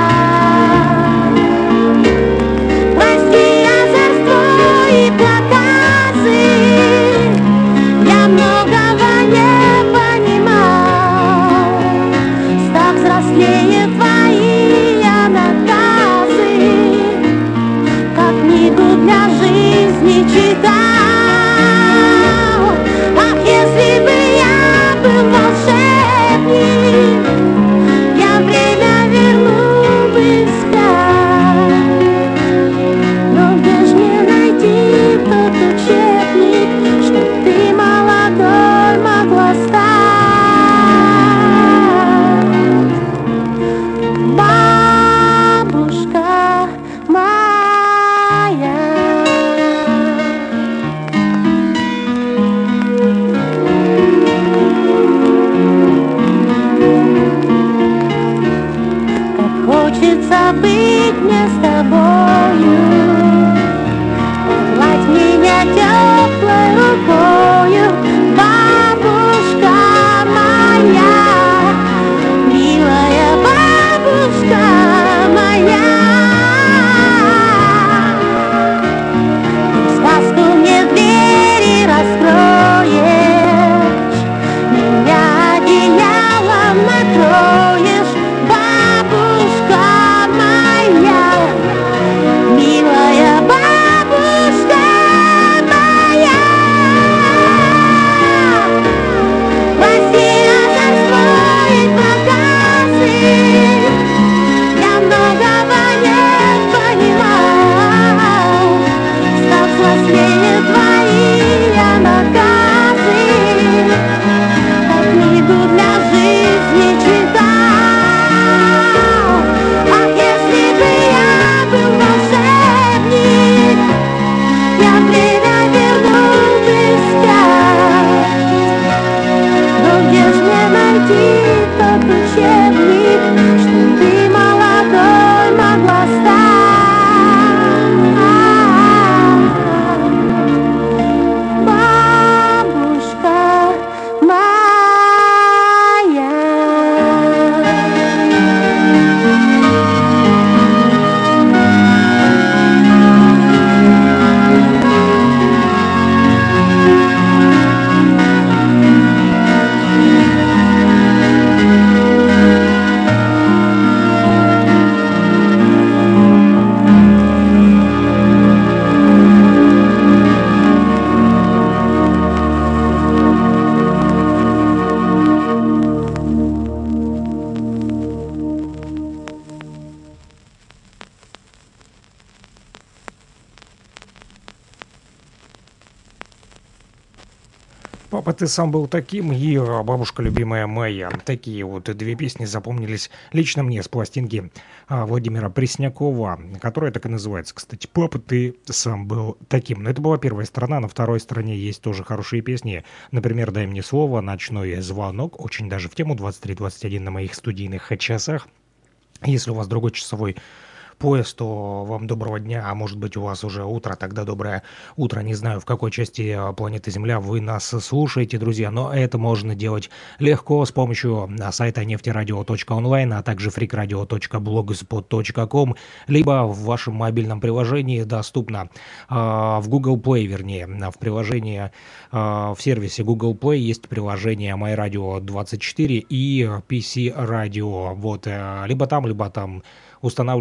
прости озорство и проказы, я многого не понимал. Став взрослее, твои я наказы, как книгу для жизни читал. Ах, если бы я был волшебник, я время вернул бы вспять. Но где ж мне найти тот учебник, чтоб ты молодой могла стать? Бабушка моя. Как хочется быть мне с тобою, гладь меня теплой рукою. Бабушка моя, милая бабушка моя, ты в сказку мне двери раскроешь, меня одеялом накроешь. Бабушка моя, милая бабушка моя, прости озорство и проказы, я многого не понимал. Став взрослее, твои я наказы, как книгу для жизни читал. Ах, если бы я был волшебник, я время вернул бы вспять. Но где ж мне найти тот учебник, чтоб ты молодой могла стать? Бабушка моя. Папа, ты сам был таким, и а, бабушка любимая моя. Такие вот две песни запомнились лично мне с пластинки а, Владимира Преснякова, которая так и называется, кстати. Папа, ты сам был таким. Но это была первая сторона, на второй стороне есть тоже хорошие песни. Например, «Дай мне слово», «Ночной звонок», очень даже в тему, двадцать три двадцать один на моих студийных часах. Если у вас другой часовой поезд, то вам доброго дня, а может быть у вас уже утро, тогда доброе утро. Не знаю, в какой части планеты Земля вы нас слушаете, друзья, но это можно делать легко с помощью сайта нефтерадио точка онлайн, а также фрикрадио точка блогспот точка ком, либо в вашем мобильном приложении доступно э, в Google Play, вернее, в приложении, э, в сервисе Google Play есть приложение MyRadio двадцать четыре и пи си Radio, вот, э, либо там, либо там устанавливаете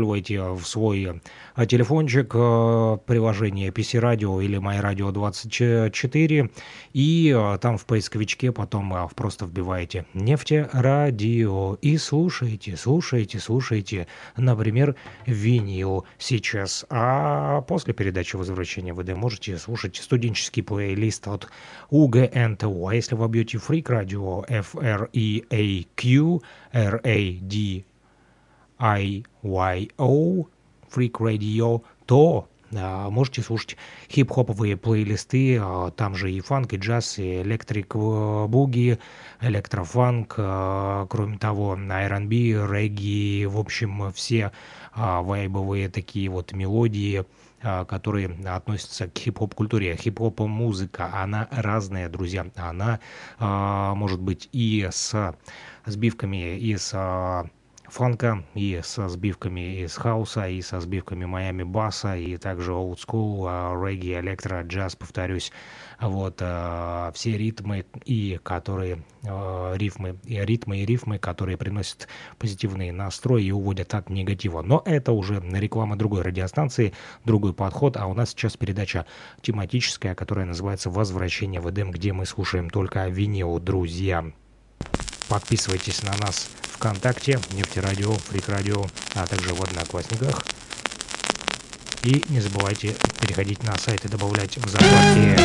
в свой телефончик приложение пи си радио или май радио двадцать четыре, и там в поисковичке потом просто вбиваете «Нефтерадио» и слушаете, слушаете, слушаете, например, винил сейчас. А после передачи «Возвращение в Эдем» можете слушать студенческий плейлист от у гэ эн тэ о. А если вы бьете Freak Radio, эф эр и эй кью, эр эй ди ай уай о, Freak Radio, то а, можете слушать хип-хоповые плейлисты, а, там же и фанк, и джаз, и электрик буги, электрофанк, а, кроме того, ар энд би, регги, в общем, все а, вайбовые такие вот мелодии, а, которые относятся к хип-хоп-культуре. Хип-хоп-музыка, она разная, друзья, она а, может быть и с сбивками из а, фанка, и со сбивками из хауса, и со сбивками Майами баса, и также old school, регги, электро, джаз, повторюсь. Вот э, все ритмы и которые э, рифмы, и ритмы и рифмы, которые приносят позитивный настрой и уводят от негатива. Но это уже реклама другой радиостанции, другой подход. А у нас сейчас передача тематическая, которая называется «Возвращение в Эдем», где мы слушаем только винил, друзья. Подписывайтесь на нас ВКонтакте, Нефтерадио, Фрик Радио, а также в Одноклассниках. И не забывайте переходить на сайт и добавлять в закладки.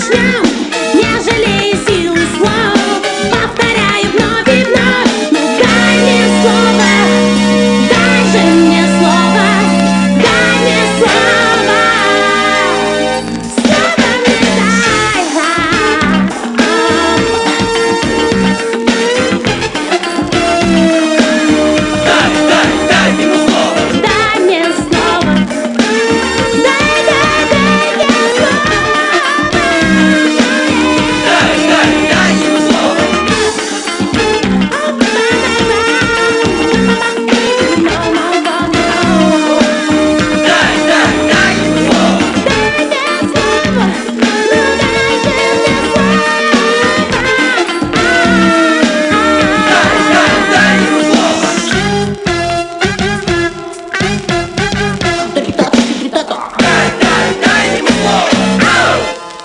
начнем, не жалея сил и слов. Повторяю вновь и вновь, ну дай мне слово, дай же мне слово, дай мне слово, слово мне дай. Дай, дай, дай ему слово. Дай мне слово, дай, дай, дай мне слово. Дай, дай, дай ему слово. Дай, дай, дай ему слово. Дай мне слово, ну дай же мне слово. Дай, дай, дай ему слово. Дай, дай, дай ему слово. Ау!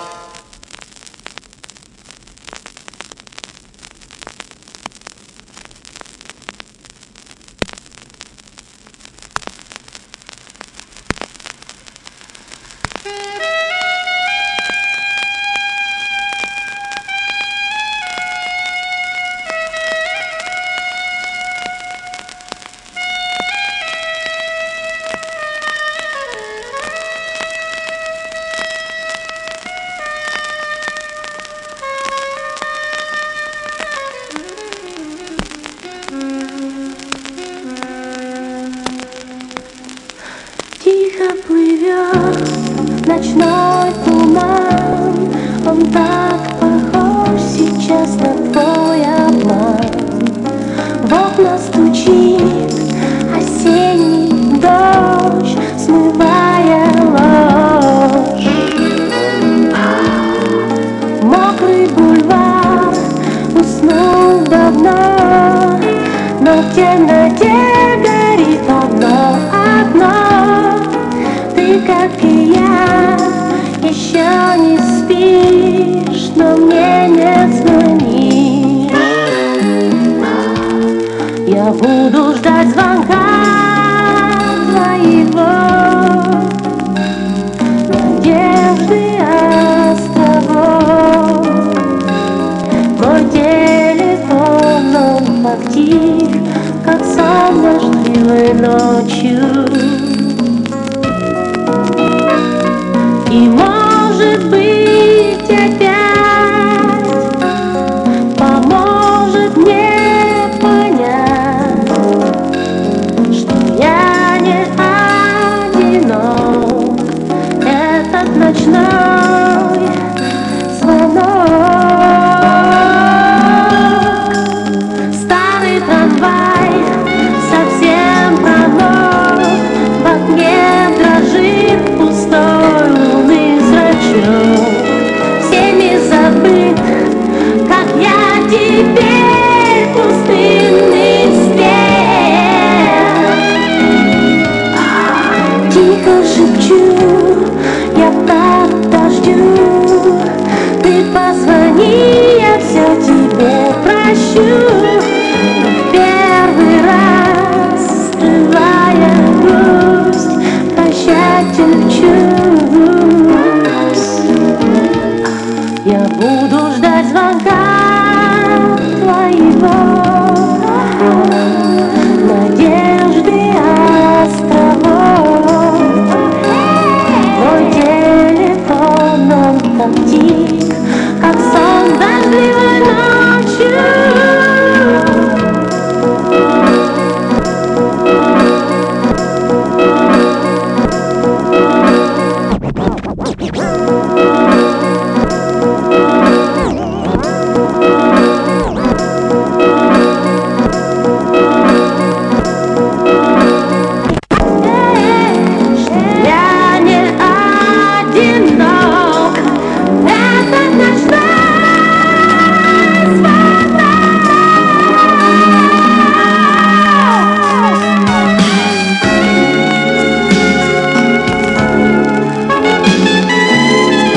Тихо плывет ночной туман, он так похож сейчас на твой обман. В окна стучит осенний дождь, смывая ложь. Мокрый бульвар уснул давно, но в темноте горит одно, одно. Ты, как и я, еще не спишь, но мне не звони. Я буду ждать звонка твоего, надежды островов. Мой телефон, он так тих, как сон дождливой ночью. И может быть опять поможет мне понять, что я не одинок. Этот ночной звонок. Старый трамвай совсем промок, в окне дрожит пустой лунный зрачок. Всеми забыт, как я теперь пустынный свет. Тихо шепчу, я правда жду. Ты позвони, я все тебе прощу. В первый раз, скрывая грусть, прощать учусь. Я буду ждать звонка твоего, надежды островов. Мой телефон, он так тих, как сон дождливой ночью. Я не одинок. Этот ночной звонок.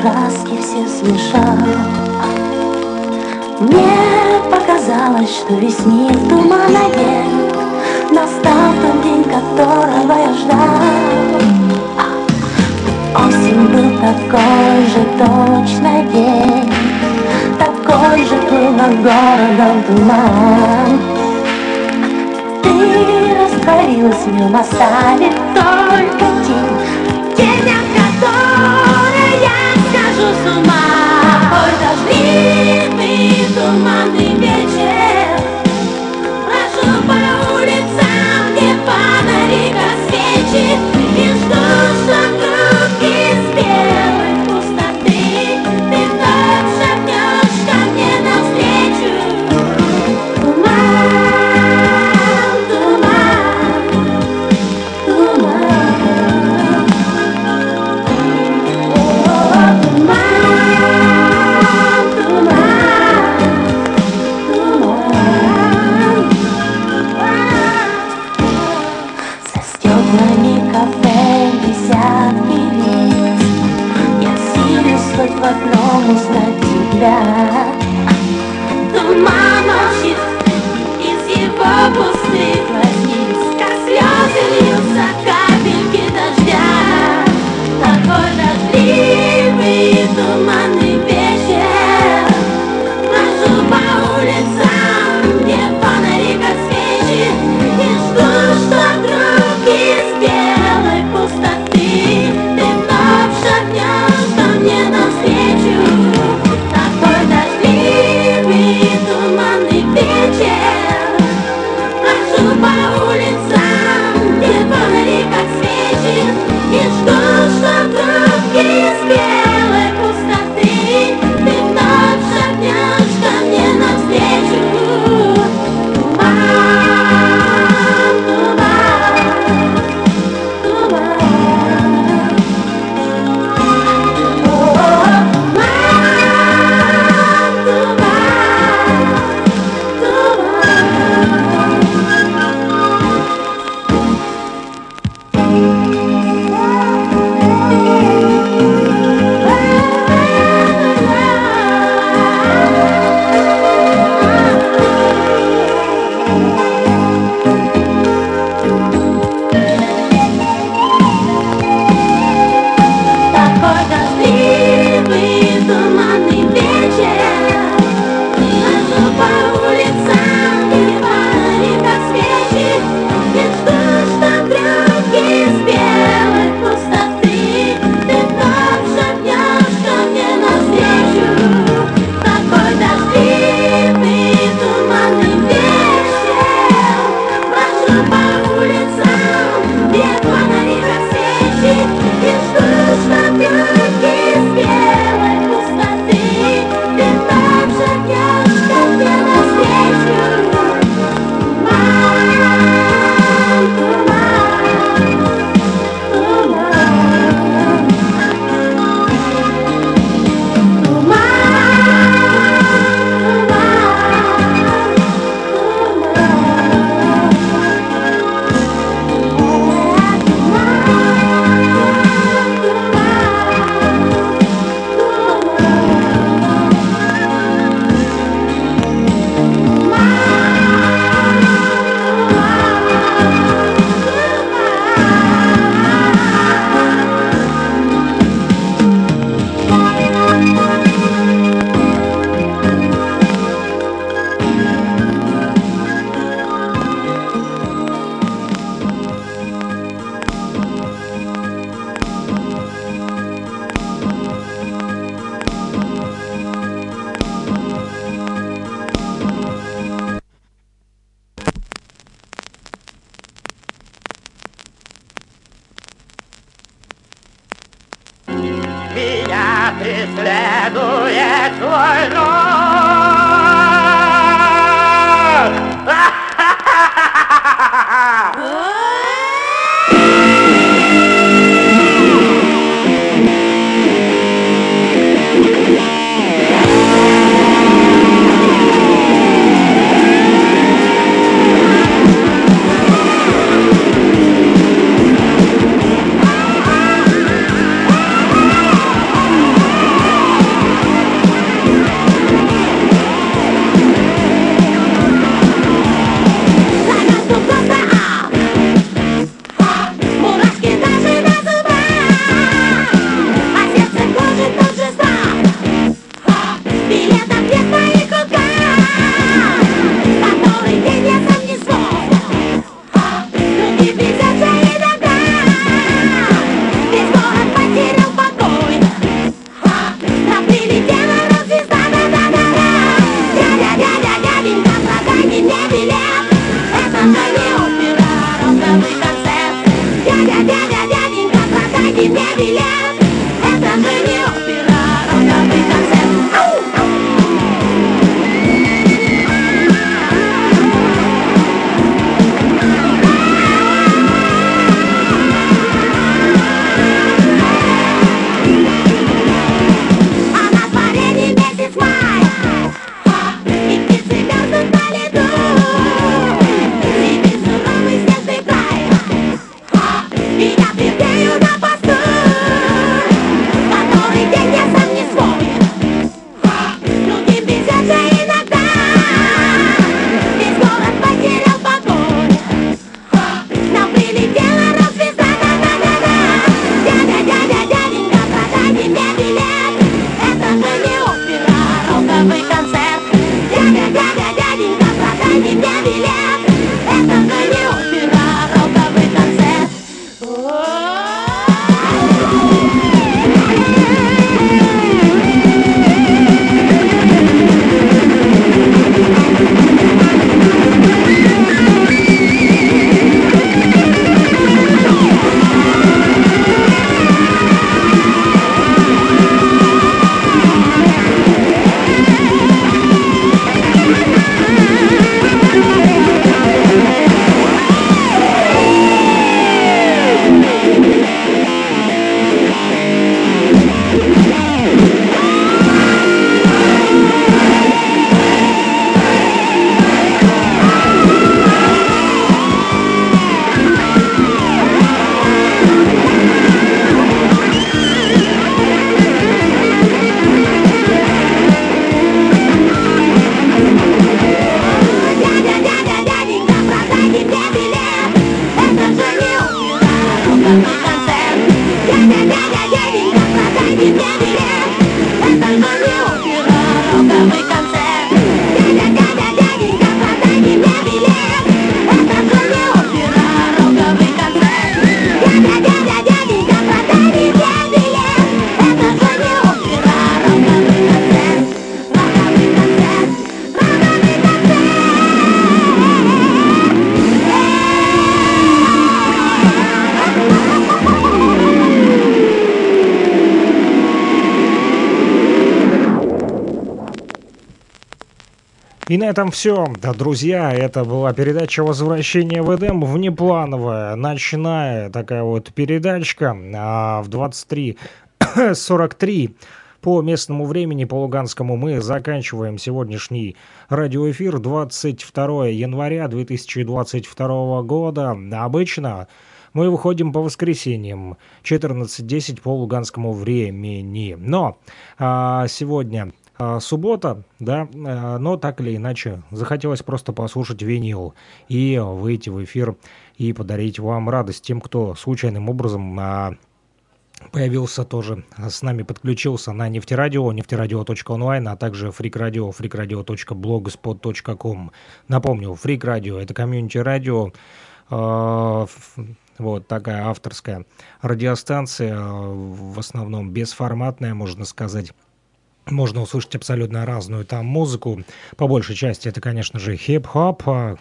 краски все смешал. Мне показалось, что весне туман одет, настал тот день, которого я ждал. Осень был такой же точно день, такой же плыл над городом туман. Ты растворилась в нем, оставив только тень, тень, от которой я схожу с ума. Такой дождливый туманный вечер, брожу по улицам, где фонарика свечи, и жду, что вдруг из белой пустоты ты вновь шагнешь ко мне навстречу. Туман, туман, туман, о, туман, туман, туман. За стеклами кафе десятки лиц, я силюсь хоть в одном узнать тебя. Туман молчит, из его пустых глазниц, как слезы льются капельки дождя. Такой дождливый туманный вечер, брожу по улицам, где фонарика свечи, и жду, что вдруг из белой пустоты ты вновь шагнешь ко мне навстречу. Такой дождливый туманный вечер, брожу по улицам, где фонарика свечи, и жду, что вдруг из белой пустоты ты вновь шагнешь ко мне навстречу. Туман, туман, туман, о, туман, такой дождливый туманный вечер, брожу по улицам, где фонарика свечи, и жду, что вдруг из белой пустоты ты вновь шагнешь ко мне навстречу. Такой дождливый туманный вечер, брожу по улицам, где фонарика свечи, и жду, что вдруг из белой пустоты ты вновь шагнешь ко мне навстречу. Туман, туман, Меня преследует твой друг. И на этом все, да, друзья, это была передача «Возвращение в Эдем», внеплановая, ночная такая вот передачка а в двадцать три сорок три по местному времени, по луганскому, мы заканчиваем сегодняшний радиоэфир двадцать второе января две тысячи двадцать второго года. Обычно мы выходим по воскресеньям четырнадцать десять по луганскому времени, но а, сегодня... суббота, да, но так или иначе захотелось просто послушать винил и выйти в эфир и подарить вам радость тем, кто случайным образом появился тоже, с нами подключился на Нефтерадио, нефтерадио точка онлайн, а также фрик-радио, фрик-радио точка блогспот точка ком. Напомню, фрик-радио — это комьюнити-радио, вот такая авторская радиостанция, в основном бесформатная, можно сказать. Можно услышать абсолютно разную там музыку. По большей части это, конечно же, хип-хоп,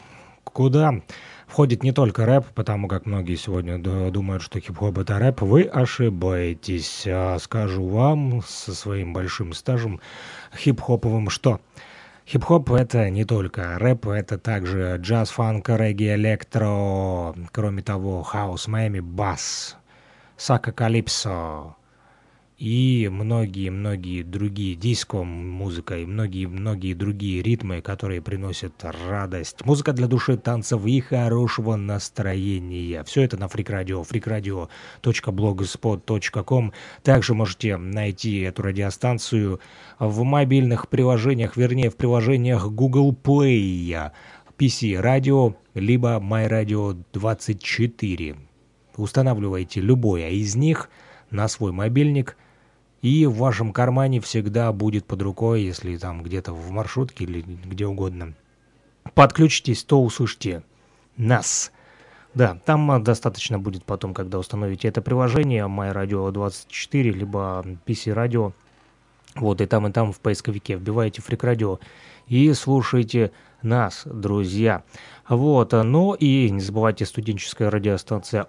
куда входит не только рэп, потому как многие сегодня думают, что хип-хоп — это рэп. Вы ошибаетесь. Скажу вам со своим большим стажем хип-хоповым, что хип-хоп — это не только рэп, это также джаз, фанк, регги, электро, кроме того, хаус, Майами, бас, сака, калипсо и многие-многие другие, диско-музыка и многие-многие другие ритмы, которые приносят радость. Музыка для души, танцев и хорошего настроения. Все это на фрик-радио, фрик-радио точка блогспот точка ком. Также можете найти эту радиостанцию в мобильных приложениях, вернее, в приложениях Google Play, пи си-радио, либо MyRadio двадцать четыре. Устанавливайте любое из них на свой мобильник, и в вашем кармане всегда будет под рукой, если там где-то в маршрутке или где угодно подключитесь, то услышите нас. Да, там достаточно будет потом, когда установите это приложение MyRadio двадцать четыре, либо пи си-радио. Вот, и там, и там в поисковике вбиваете фрик-радио и слушайте нас, друзья. Вот, ну и не забывайте, студенческая радиостанция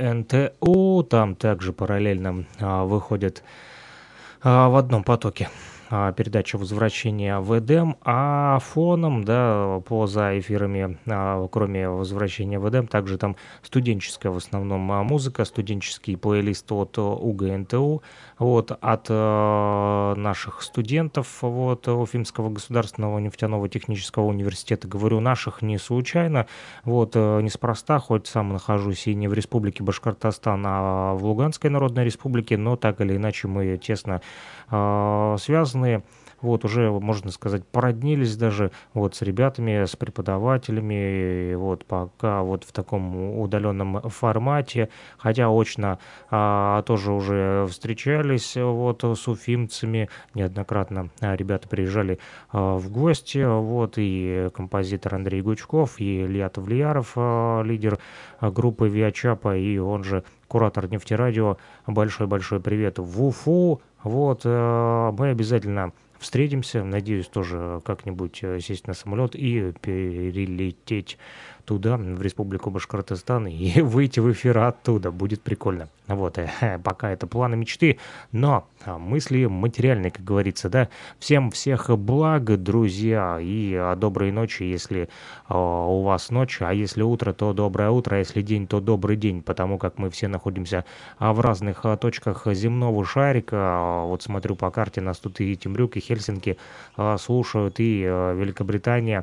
УГНТУ, там также параллельно а, выходит а, в одном потоке а, передача «Возвращение в Эдем», а фоном, да, поза эфирами, а, кроме «Возвращения в Эдем», также там студенческая в основном а, музыка, студенческий плейлист от УГНТУ, вот, от а, наших студентов, вот, Уфимского государственного нефтяного технического университета. Говорю наших не случайно, вот, неспроста, хоть сам нахожусь и не в Республике Башкортостан, а в Луганской Народной Республике, но так или иначе мы тесно а, связаны. Вот, уже, можно сказать, породнились даже вот с ребятами, с преподавателями, вот пока вот в таком удаленном формате, хотя очно а, тоже уже встречались вот с уфимцами, неоднократно а, ребята приезжали а, в гости, вот, и композитор Андрей Гучков, и Илья Тавлияров, а, лидер а, группы Виачапа, и он же куратор Нефтерадио. Большой-большой привет в Уфу, вот, а, мы обязательно встретимся, надеюсь, тоже как-нибудь сесть на самолет и перелететь туда, в Республику Башкортостан, и выйти в эфир оттуда. Будет прикольно. Вот, пока это планы, мечты, но мысли материальные, как говорится, да. Всем всех благ, друзья, и доброй ночи, если у вас ночь, а если утро, то доброе утро, а если день, то добрый день, потому как мы все находимся в разных точках земного шарика. Вот смотрю по карте, нас тут и Темрюк, и Хельсинки слушают, и Великобритания,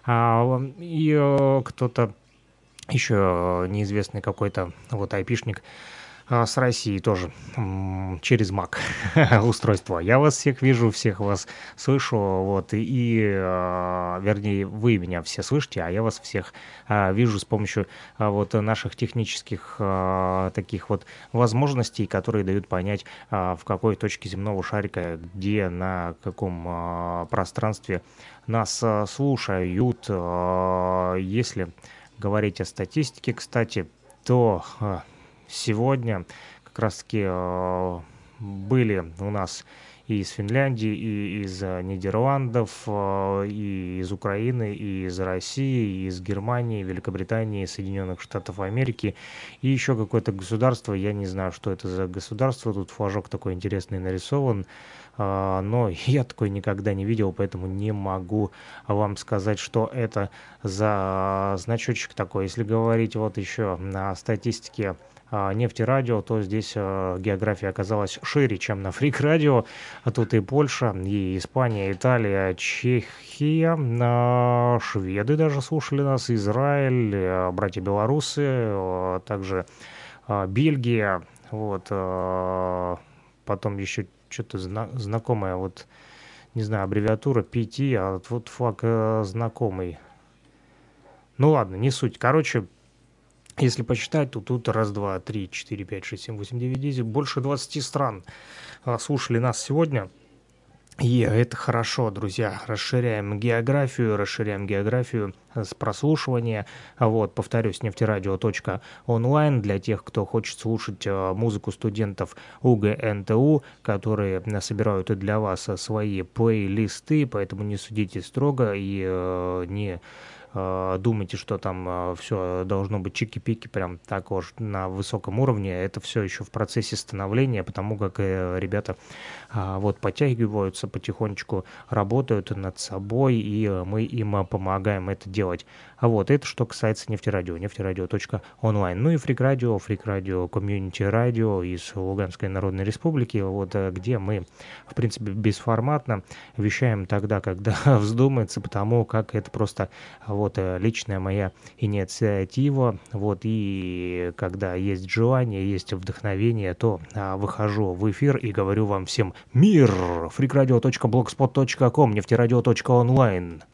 и кто-то еще неизвестный какой-то вот айпишник с России тоже через Mac устройство. Я вас всех вижу, всех вас слышу, вот, и, и вернее, вы меня все слышите, а я вас всех вижу с помощью вот наших технических таких вот возможностей, которые дают понять, в какой точке земного шарика, где, на каком пространстве нас слушают. Если говорить о статистике, кстати, то сегодня как раз-таки были у нас и из Финляндии, и из Нидерландов, и из Украины, и из России, и из Германии, Великобритании, Соединенных Штатов Америки, и еще какое-то государство, я не знаю, что это за государство, тут флажок такой интересный нарисован, но я такой никогда не видел, поэтому не могу вам сказать, что это за значочек такой. Если говорить вот еще на статистике Нефтерадио, то здесь география оказалась шире, чем на Фрик Радио. Тут и Польша, и Испания, Италия, Чехия, шведы даже слушали нас, Израиль, братья белорусы, также Бельгия, вот, потом еще что-то зна- знакомое, вот, не знаю, аббревиатура пи ти, а вот флаг э, знакомый. Ну ладно, не суть. Короче, если посчитать, то тут раз, два, три, четыре, пять, шесть, семь, восемь, девять, десять, больше двадцати стран а, слушали нас сегодня. И это хорошо, друзья. Расширяем географию, расширяем географию с прослушивания. Вот, повторюсь, нефтерадио точка онлайн для тех, кто хочет слушать музыку студентов УГНТУ, которые собирают и для вас свои плейлисты, поэтому не судите строго и э, не думаете, что там все должно быть чики-пики, прям так уж на высоком уровне. Это все еще в процессе становления, потому как ребята вот подтягиваются потихонечку, работают над собой, и мы им помогаем это делать. А вот это что касается нефтерадио, нефтерадио точка онлайн. Ну и Фрик Радио, Фрик Радио, комьюнити радио из Луганской Народной Республики, вот где мы, в принципе, бесформатно вещаем тогда, когда вздумается, потому как это просто вот личная моя инициатива, вот, и когда есть желание, есть вдохновение, то а, выхожу в эфир и говорю вам всем мир. фрик радио точка блогспот точка ком, нефтерадио точка онлайн.